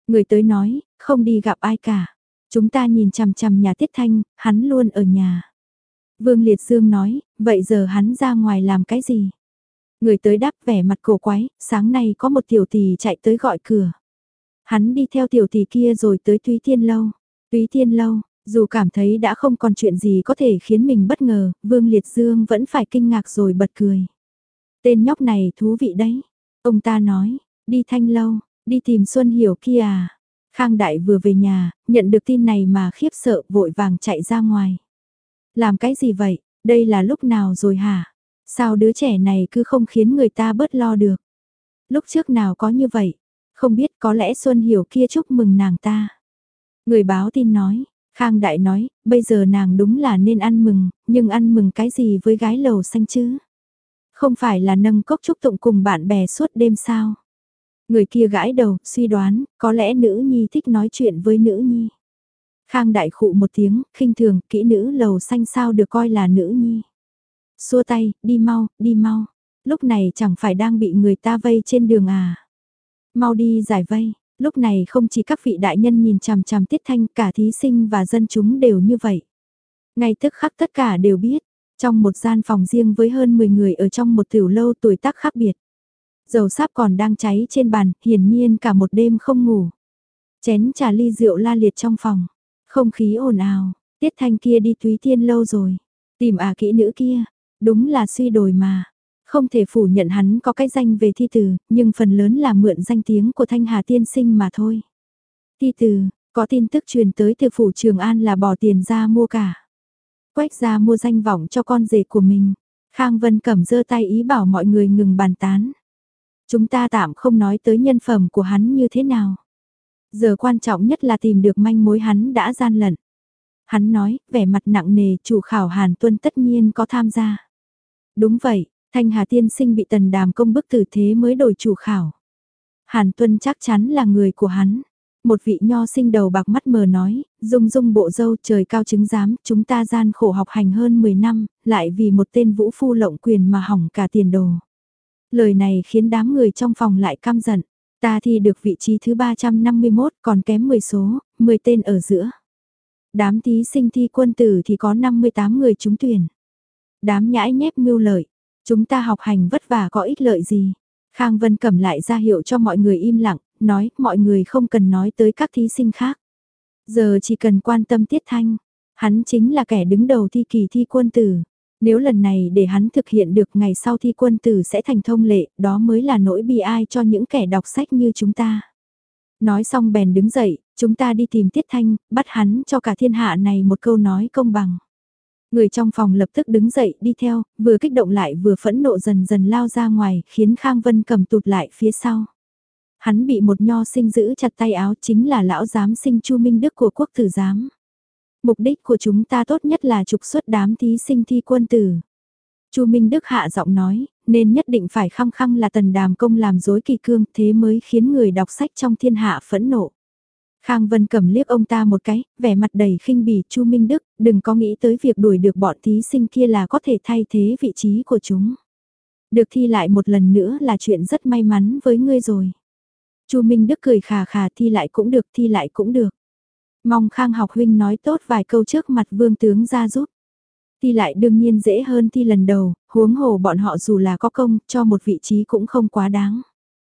A: Người tới nói, không đi gặp ai cả. Chúng ta nhìn chằm chằm nhà Tiết Thanh, hắn luôn ở nhà. Vương Liệt Dương nói, vậy giờ hắn ra ngoài làm cái gì? Người tới đáp vẻ mặt cổ quái, sáng nay có một tiểu tỷ chạy tới gọi cửa. Hắn đi theo tiểu tỷ kia rồi tới Túy Tiên Lâu. Túy Tiên Lâu, dù cảm thấy đã không còn chuyện gì có thể khiến mình bất ngờ, Vương Liệt Dương vẫn phải kinh ngạc rồi bật cười. Tên nhóc này thú vị đấy. Ông ta nói, đi Thanh Lâu, đi tìm Xuân Hiểu kia à. Khang Đại vừa về nhà, nhận được tin này mà khiếp sợ vội vàng chạy ra ngoài. Làm cái gì vậy, đây là lúc nào rồi hả? Sao đứa trẻ này cứ không khiến người ta bớt lo được? Lúc trước nào có như vậy? Không biết có lẽ Xuân Hiểu kia chúc mừng nàng ta. Người báo tin nói, Khang Đại nói, bây giờ nàng đúng là nên ăn mừng, nhưng ăn mừng cái gì với gái lầu xanh chứ? Không phải là nâng cốc chúc tụng cùng bạn bè suốt đêm sao? Người kia gãi đầu, suy đoán, có lẽ nữ nhi thích nói chuyện với nữ nhi. Khang Đại khụ một tiếng, khinh thường, kỹ nữ lầu xanh sao được coi là nữ nhi. Xua tay, đi mau, đi mau. Lúc này chẳng phải đang bị người ta vây trên đường à. Mau đi giải vây, lúc này không chỉ các vị đại nhân nhìn chằm chằm Tiết Thanh, cả thí sinh và dân chúng đều như vậy. Ngay tức khắc tất cả đều biết, trong một gian phòng riêng với hơn mười người ở trong một tiểu lâu tuổi tác khác biệt. Dầu sáp còn đang cháy trên bàn, hiển nhiên cả một đêm không ngủ. Chén trà ly rượu la liệt trong phòng, không khí ồn ào, Tiết Thanh kia đi Túy Tiên Lâu rồi, tìm à kỹ nữ kia, đúng là suy đồi mà. Không thể phủ nhận hắn có cái danh về thi từ, nhưng phần lớn là mượn danh tiếng của Thanh Hà tiên sinh mà thôi. Thi từ, có tin tức truyền tới từ phủ Trường An là bỏ tiền ra mua cả. Quách ra mua danh vọng cho con rể của mình. Khang Vân Cẩm giơ tay ý bảo mọi người ngừng bàn tán. Chúng ta tạm không nói tới nhân phẩm của hắn như thế nào. Giờ quan trọng nhất là tìm được manh mối hắn đã gian lận. Hắn nói, vẻ mặt nặng nề, chủ khảo Hàn Tuân tất nhiên có tham gia. Đúng vậy, Thanh Hà tiên sinh bị Tần Đàm công bức tử thế mới đổi chủ khảo. Hàn Tuân chắc chắn là người của hắn. Một vị nho sinh đầu bạc mắt mờ nói, dung dung bộ dâu trời cao chứng giám, chúng ta gian khổ học hành hơn mười năm, lại vì một tên vũ phu lộng quyền mà hỏng cả tiền đồ. Lời này khiến đám người trong phòng lại căm giận. Ta thi được vị trí thứ ba trăm năm mươi mốt, còn kém mười số, mười tên ở giữa. Đám thí sinh thi quân tử thì có năm mươi tám người trúng tuyển. Đám nhãi nhép mưu lợi, chúng ta học hành vất vả có ích lợi gì. Khang Vân Cẩm lại ra hiệu cho mọi người im lặng, nói mọi người không cần nói tới các thí sinh khác. Giờ chỉ cần quan tâm Tiết Thanh, hắn chính là kẻ đứng đầu thi kỳ thi quân tử. Nếu lần này để hắn thực hiện được ngày sau thi quân tử sẽ thành thông lệ, đó mới là nỗi bi ai cho những kẻ đọc sách như chúng ta. Nói xong bèn đứng dậy, chúng ta đi tìm Tiết Thanh, bắt hắn cho cả thiên hạ này một câu nói công bằng. Người trong phòng lập tức đứng dậy đi theo, vừa kích động lại vừa phẫn nộ dần dần lao ra ngoài, khiến Khang Vân Cầm tụt lại phía sau. Hắn bị một nho sinh giữ chặt tay áo, chính là lão giám sinh Chu Minh Đức của quốc tử giám. Mục đích của chúng ta tốt nhất là trục xuất đám thí sinh thi quân tử. Chu Minh Đức hạ giọng nói, nên nhất định phải khăng khăng là Tần Đàm công làm dối kỳ cương, thế mới khiến người đọc sách trong thiên hạ phẫn nộ. Khang Vân Cẩm liếc ông ta một cái, vẻ mặt đầy khinh bỉ, Chu Minh Đức, đừng có nghĩ tới việc đuổi được bọn thí sinh kia là có thể thay thế vị trí của chúng. Được thi lại một lần nữa là chuyện rất may mắn với ngươi rồi. Chu Minh Đức cười khà khà, thi lại cũng được, thi lại cũng được. Mong Khang học huynh nói tốt vài câu trước mặt vương tướng ra giúp. Thi lại đương nhiên dễ hơn thi lần đầu, huống hồ bọn họ dù là có công, cho một vị trí cũng không quá đáng.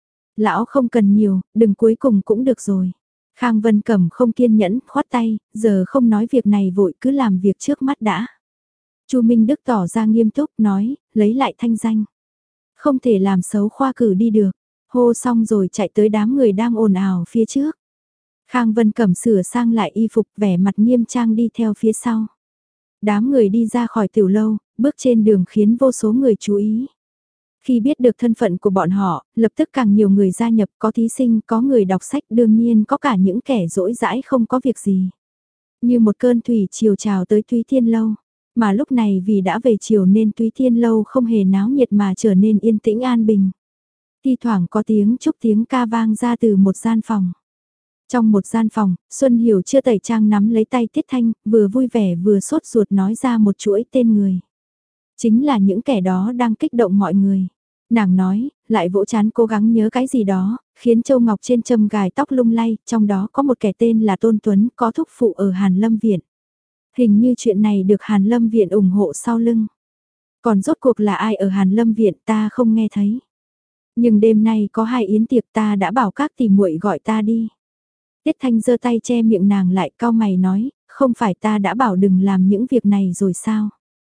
A: Lão không cần nhiều, đừng cuối cùng cũng được rồi. Khang Vân Cẩm không kiên nhẫn, khoát tay, giờ không nói việc này vội cứ làm việc trước mắt đã. Chu Minh Đức tỏ ra nghiêm túc, nói, lấy lại thanh danh. Không thể làm xấu khoa cử đi được, hô xong rồi chạy tới đám người đang ồn ào phía trước. Khang Vân Cẩm sửa sang lại y phục, vẻ mặt nghiêm trang đi theo phía sau. Đám người đi ra khỏi tiểu lâu, bước trên đường khiến vô số người chú ý. Khi biết được thân phận của bọn họ, lập tức càng nhiều người gia nhập, có thí sinh, có người đọc sách, đương nhiên có cả những kẻ rỗi rãi không có việc gì. Như một cơn thủy triều trào tới Túy Tiên Lâu, mà lúc này vì đã về chiều nên Túy Tiên Lâu không hề náo nhiệt mà trở nên yên tĩnh an bình. Thi thoảng có tiếng chúc tiếng ca vang ra từ một gian phòng. Trong một gian phòng, Xuân Hiểu chưa tẩy trang nắm lấy tay Tiết Thanh, vừa vui vẻ vừa sốt ruột nói ra một chuỗi tên người. Chính là những kẻ đó đang kích động mọi người. Nàng nói, lại vỗ chán cố gắng nhớ cái gì đó, khiến Châu Ngọc trên châm gài tóc lung lay, trong đó có một kẻ tên là Tôn Tuấn, có thúc phụ ở Hàn Lâm Viện. Hình như chuyện này được Hàn Lâm Viện ủng hộ sau lưng. Còn rốt cuộc là ai ở Hàn Lâm Viện ta không nghe thấy. Nhưng đêm nay có hai yến tiệc ta đã bảo các tỷ muội gọi ta đi. Tiết Thanh giơ tay che miệng nàng lại, cau mày nói, không phải ta đã bảo đừng làm những việc này rồi sao?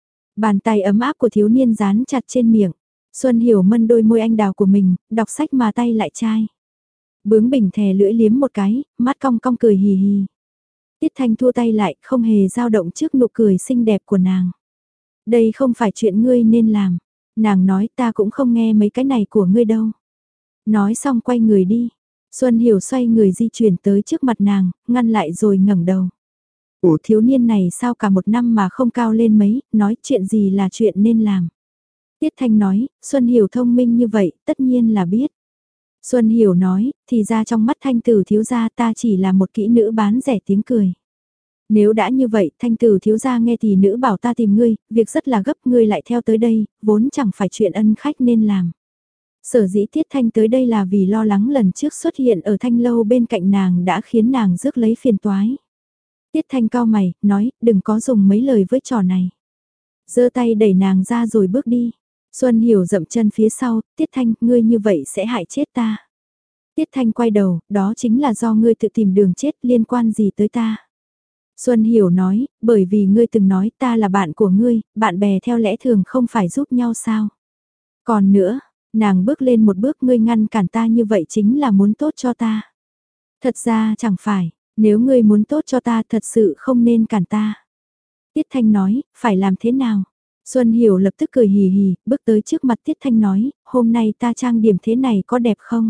A: Bàn tay ấm áp của thiếu niên dán chặt trên miệng. Xuân Hiểu mân đôi môi anh đào của mình, đọc sách mà tay lại chai. Bướng bỉnh thè lưỡi liếm một cái, mắt cong cong cười hì hì. Tiết Thanh thua tay lại, không hề dao động trước nụ cười xinh đẹp của nàng. Đây không phải chuyện ngươi nên làm. Nàng nói ta cũng không nghe mấy cái này của ngươi đâu. Nói xong quay người đi. Xuân Hiểu xoay người di chuyển tới trước mặt nàng, ngăn lại rồi ngẩng đầu. Ủa thiếu niên này sao cả một năm mà không cao lên mấy, nói chuyện gì là chuyện nên làm. Tiết Thanh nói, Xuân Hiểu thông minh như vậy, tất nhiên là biết. Xuân Hiểu nói, thì ra trong mắt Thanh tử thiếu gia ta chỉ là một kỹ nữ bán rẻ tiếng cười. Nếu đã như vậy, Thanh tử thiếu gia nghe tỷ nữ bảo ta tìm ngươi, việc rất là gấp ngươi lại theo tới đây, vốn chẳng phải chuyện ân khách nên làm. Sở dĩ Tiết Thanh tới đây là vì lo lắng lần trước xuất hiện ở Thanh lâu bên cạnh nàng đã khiến nàng rước lấy phiền toái. Tiết Thanh cao mày, nói, đừng có dùng mấy lời với trò này. Giơ tay đẩy nàng ra rồi bước đi. Xuân Hiểu dậm chân phía sau, Tiết Thanh, ngươi như vậy sẽ hại chết ta. Tiết Thanh quay đầu, đó chính là do ngươi tự tìm đường chết, liên quan gì tới ta. Xuân Hiểu nói, bởi vì ngươi từng nói ta là bạn của ngươi, bạn bè theo lẽ thường không phải giúp nhau sao. Còn nữa, nàng bước lên một bước, ngươi ngăn cản ta như vậy chính là muốn tốt cho ta. Thật ra chẳng phải, nếu ngươi muốn tốt cho ta thật sự không nên cản ta. Tiết Thanh nói, phải làm thế nào? Xuân Hiểu lập tức cười hì hì, bước tới trước mặt Tiết Thanh nói, hôm nay ta trang điểm thế này có đẹp không?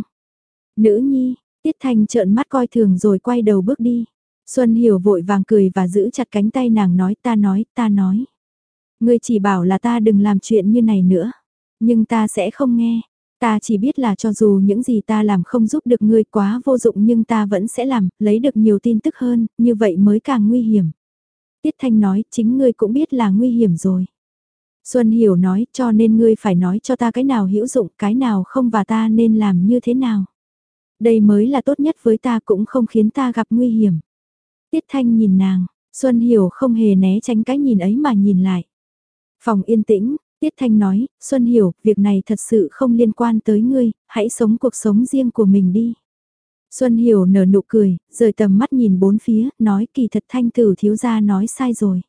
A: Nữ nhi, Tiết Thanh trợn mắt coi thường rồi quay đầu bước đi. Xuân Hiểu vội vàng cười và giữ chặt cánh tay nàng nói, ta nói, ta nói. Ngươi chỉ bảo là ta đừng làm chuyện như này nữa. Nhưng ta sẽ không nghe. Ta chỉ biết là cho dù những gì ta làm không giúp được ngươi quá vô dụng nhưng ta vẫn sẽ làm, lấy được nhiều tin tức hơn, như vậy mới càng nguy hiểm. Tiết Thanh nói, chính ngươi cũng biết là nguy hiểm rồi. Xuân Hiểu nói, cho nên ngươi phải nói cho ta cái nào hữu dụng, cái nào không và ta nên làm như thế nào. Đây mới là tốt nhất với ta cũng không khiến ta gặp nguy hiểm. Tiết Thanh nhìn nàng, Xuân Hiểu không hề né tránh cái nhìn ấy mà nhìn lại. Phòng yên tĩnh, Tiết Thanh nói, Xuân Hiểu, việc này thật sự không liên quan tới ngươi, hãy sống cuộc sống riêng của mình đi. Xuân Hiểu nở nụ cười, rời tầm mắt nhìn bốn phía, nói kỳ thật Thanh tử thiếu gia nói sai rồi.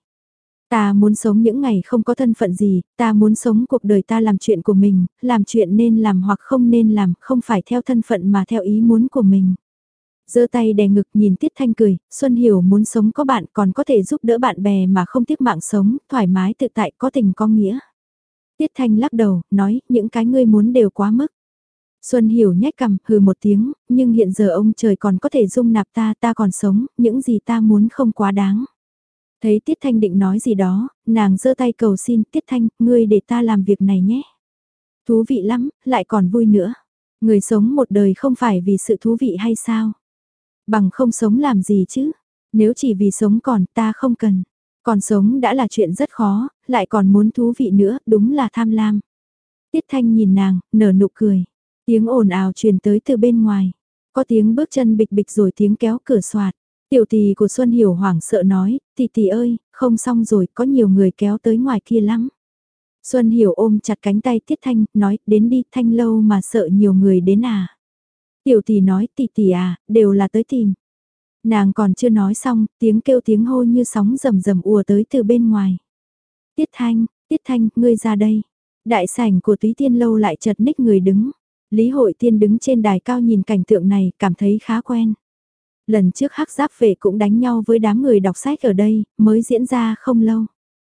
A: Ta muốn sống những ngày không có thân phận gì, ta muốn sống cuộc đời ta làm chuyện của mình, làm chuyện nên làm hoặc không nên làm, không phải theo thân phận mà theo ý muốn của mình. Giơ tay đè ngực nhìn Tiết Thanh cười, Xuân Hiểu muốn sống có bạn còn có thể giúp đỡ bạn bè mà không tiếc mạng sống, thoải mái tự tại có tình có nghĩa. Tiết Thanh lắc đầu, nói, những cái ngươi muốn đều quá mức. Xuân Hiểu nhếch cằm, hừ một tiếng, nhưng hiện giờ ông trời còn có thể dung nạp ta, ta còn sống, những gì ta muốn không quá đáng. Thấy Tiết Thanh định nói gì đó, nàng giơ tay cầu xin, Tiết Thanh, ngươi để ta làm việc này nhé. Thú vị lắm, lại còn vui nữa. Người sống một đời không phải vì sự thú vị hay sao? Bằng không sống làm gì chứ? Nếu chỉ vì sống còn ta không cần. Còn sống đã là chuyện rất khó, lại còn muốn thú vị nữa, đúng là tham lam. Tiết Thanh nhìn nàng, nở nụ cười. Tiếng ồn ào truyền tới từ bên ngoài. Có tiếng bước chân bịch bịch rồi tiếng kéo cửa soạt. Tiểu tỷ của Xuân Hiểu hoảng sợ nói, tỷ tỷ ơi, không xong rồi, có nhiều người kéo tới ngoài kia lắm. Xuân Hiểu ôm chặt cánh tay Tiết Thanh, nói, đến đi, Thanh lâu mà sợ nhiều người đến à. Tiểu tỷ nói, tỷ tỷ à, đều là tới tìm. Nàng còn chưa nói xong, tiếng kêu tiếng hô như sóng rầm rầm ùa tới từ bên ngoài. Tiết Thanh, Tiết Thanh, ngươi ra đây. Đại sảnh của Túy Tiên lâu lại chật ních người đứng. Lý Hội Tiên đứng trên đài cao nhìn cảnh tượng này, cảm thấy khá quen. Lần trước Hắc Giáp Vệ cũng đánh nhau với đám người đọc sách ở đây, mới diễn ra không lâu.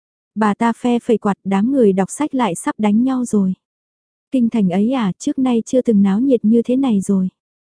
A: Bà ta phe phẩy quạt, đám người đọc sách lại sắp đánh nhau rồi. Kinh thành ấy à, trước nay chưa từng náo nhiệt như thế này rồi.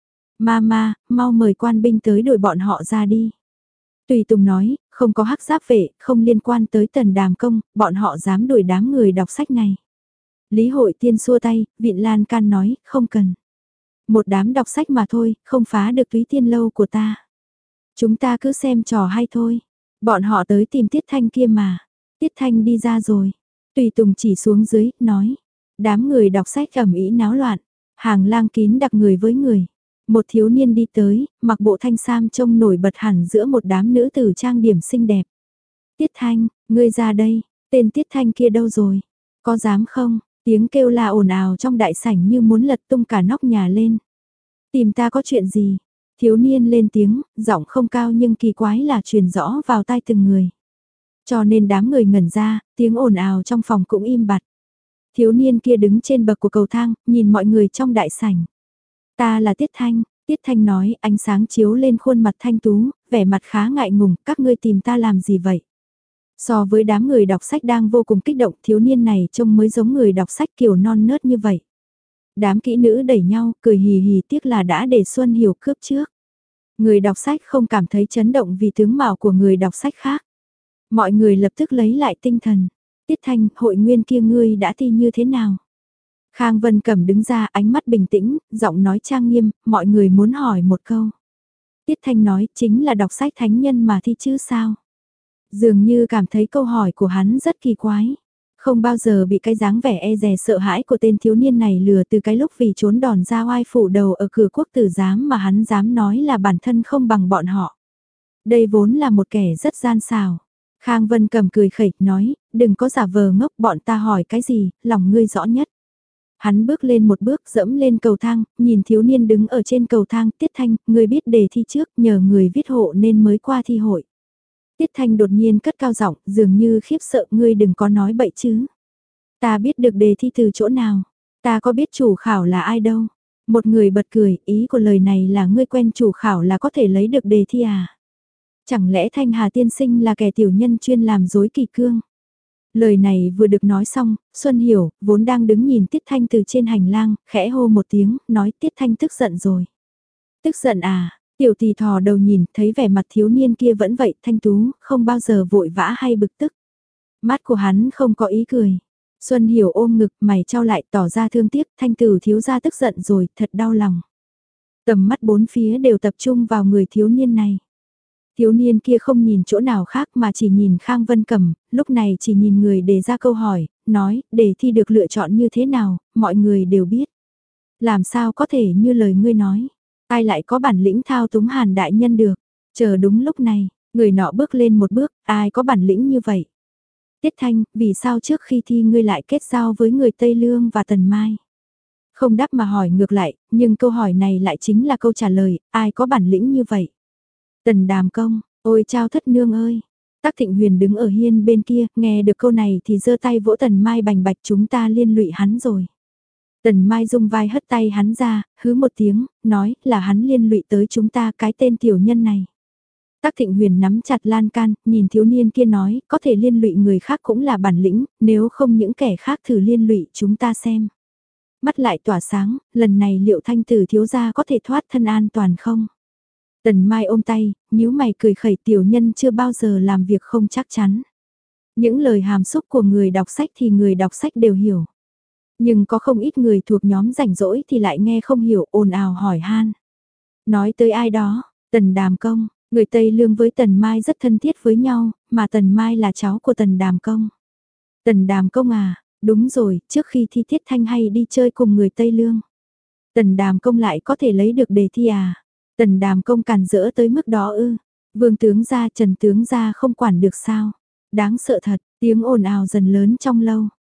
A: Mama, mau mời quan binh tới đuổi bọn họ ra đi. Tùy Tùng nói, không có Hắc Giáp Vệ, không liên quan tới Tần Đàm Công, bọn họ dám đuổi đám người đọc sách này. Lý Hội Tiên xua tay, Vịn Lan can nói, không cần. Một đám đọc sách mà thôi, không phá được Túy Tiên lâu của ta. Chúng ta cứ xem trò hay thôi. Bọn họ tới tìm Tiết Thanh kia mà. Tiết Thanh đi ra rồi. Tùy Tùng chỉ xuống dưới, nói. Đám người đọc sách ầm ĩ náo loạn. Hàng lang kín đặc người với người. Một thiếu niên đi tới, mặc bộ thanh sam trông nổi bật hẳn giữa một đám nữ tử trang điểm xinh đẹp. Tiết Thanh, ngươi ra đây, tên Tiết Thanh kia đâu rồi? Có dám không? Tiếng kêu la ồn ào trong đại sảnh như muốn lật tung cả nóc nhà lên. Tìm ta có chuyện gì? Thiếu niên lên tiếng, giọng không cao nhưng kỳ quái là truyền rõ vào tai từng người. Cho nên đám người ngẩn ra, tiếng ồn ào trong phòng cũng im bặt. Thiếu niên kia đứng trên bậc của cầu thang, nhìn mọi người trong đại sảnh. Ta là Tiết Thanh, Tiết Thanh nói, ánh sáng chiếu lên khuôn mặt thanh tú, vẻ mặt khá ngại ngùng, các ngươi tìm ta làm gì vậy? So với đám người đọc sách đang vô cùng kích động, thiếu niên này trông mới giống người đọc sách kiểu non nớt như vậy. Đám kỹ nữ đẩy nhau, cười hì hì, tiếc là đã để Xuân Hiểu cướp trước. Người đọc sách không cảm thấy chấn động vì tướng mạo của người đọc sách khác. Mọi người lập tức lấy lại tinh thần. Tiết Thanh, hội nguyên kia ngươi đã thi như thế nào? Khang Vân Cẩm đứng ra, ánh mắt bình tĩnh, giọng nói trang nghiêm, mọi người muốn hỏi một câu. Tiết Thanh nói, chính là đọc sách thánh nhân mà thi chứ sao? Dường như cảm thấy câu hỏi của hắn rất kỳ quái. Không bao giờ bị cái dáng vẻ e dè sợ hãi của tên thiếu niên này lừa từ cái lúc vì trốn đòn ra oai phủ đầu ở cửa quốc tử giám mà hắn dám nói là bản thân không bằng bọn họ. Đây vốn là một kẻ rất gian xảo. Khang Vân Cầm cười khẩy, nói, đừng có giả vờ ngốc, bọn ta hỏi cái gì, lòng ngươi rõ nhất. Hắn bước lên một bước, dẫm lên cầu thang, nhìn thiếu niên đứng ở trên cầu thang, Tiết Thanh, ngươi biết đề thi trước, nhờ người viết hộ nên mới qua thi hội. Tiết Thanh đột nhiên cất cao giọng, dường như khiếp sợ, ngươi đừng có nói bậy chứ. Ta biết được đề thi từ chỗ nào, ta có biết chủ khảo là ai đâu. Một người bật cười, ý của lời này là ngươi quen chủ khảo là có thể lấy được đề thi à? Chẳng lẽ Thanh Hà tiên sinh là kẻ tiểu nhân chuyên làm dối kỳ cương? Lời này vừa được nói xong, Xuân Hiểu, vốn đang đứng nhìn Tiết Thanh từ trên hành lang, khẽ hô một tiếng, nói Tiết Thanh tức giận rồi. Tức giận à? Tiểu tỷ thò đầu nhìn, thấy vẻ mặt thiếu niên kia vẫn vậy, thanh tú, không bao giờ vội vã hay bực tức. Mắt của hắn không có ý cười. Xuân Hiểu ôm ngực, mày trao lại tỏ ra thương tiếc, Thanh tử thiếu gia tức giận rồi, thật đau lòng. Tầm mắt bốn phía đều tập trung vào người thiếu niên này. Thiếu niên kia không nhìn chỗ nào khác mà chỉ nhìn Khang Vân Cẩm, lúc này chỉ nhìn người đề ra câu hỏi, nói, đề thi được lựa chọn như thế nào, mọi người đều biết. Làm sao có thể như lời ngươi nói, ai lại có bản lĩnh thao túng Hàn đại nhân được, chờ đúng lúc này, người nọ bước lên một bước, ai có bản lĩnh như vậy. Tiết Thanh, vì sao trước khi thi ngươi lại kết giao với người Tây Lương và Tần Mai? Không đáp mà hỏi ngược lại, nhưng câu hỏi này lại chính là câu trả lời, ai có bản lĩnh như vậy? Tần Đàm Công, ôi chao thất nương ơi. Tắc Thịnh Huyền đứng ở hiên bên kia, nghe được câu này thì giơ tay vỗ Tần Mai bành bạch, chúng ta liên lụy hắn rồi. Tần Mai rung vai hất tay hắn ra, hứ một tiếng, nói là hắn liên lụy tới chúng ta, cái tên tiểu nhân này. Tắc Thịnh Huyền nắm chặt lan can, nhìn thiếu niên kia nói, có thể liên lụy người khác cũng là bản lĩnh, nếu không những kẻ khác thử liên lụy chúng ta xem. Mắt lại tỏa sáng, lần này liệu Thanh tử thiếu gia có thể thoát thân an toàn không? Tần Mai ôm tay, nhíu mày cười khẩy, tiểu nhân chưa bao giờ làm việc không chắc chắn. Những lời hàm xúc của người đọc sách thì người đọc sách đều hiểu. Nhưng có không ít người thuộc nhóm rảnh rỗi thì lại nghe không hiểu, ồn ào hỏi han. Nói tới ai đó, Tần Đàm Công, người Tây Lương với Tần Mai rất thân thiết với nhau, mà Tần Mai là cháu của Tần Đàm Công. Tần Đàm Công à, đúng rồi, trước khi thi Tiết Thanh hay đi chơi cùng người Tây Lương. Tần Đàm Công lại có thể lấy được đề thi à? Tần Đàm Công càn rỡ tới mức đó ư? Vương tướng gia, Trần tướng gia không quản được sao? Đáng sợ thật, tiếng ồn ào dần lớn trong lâu.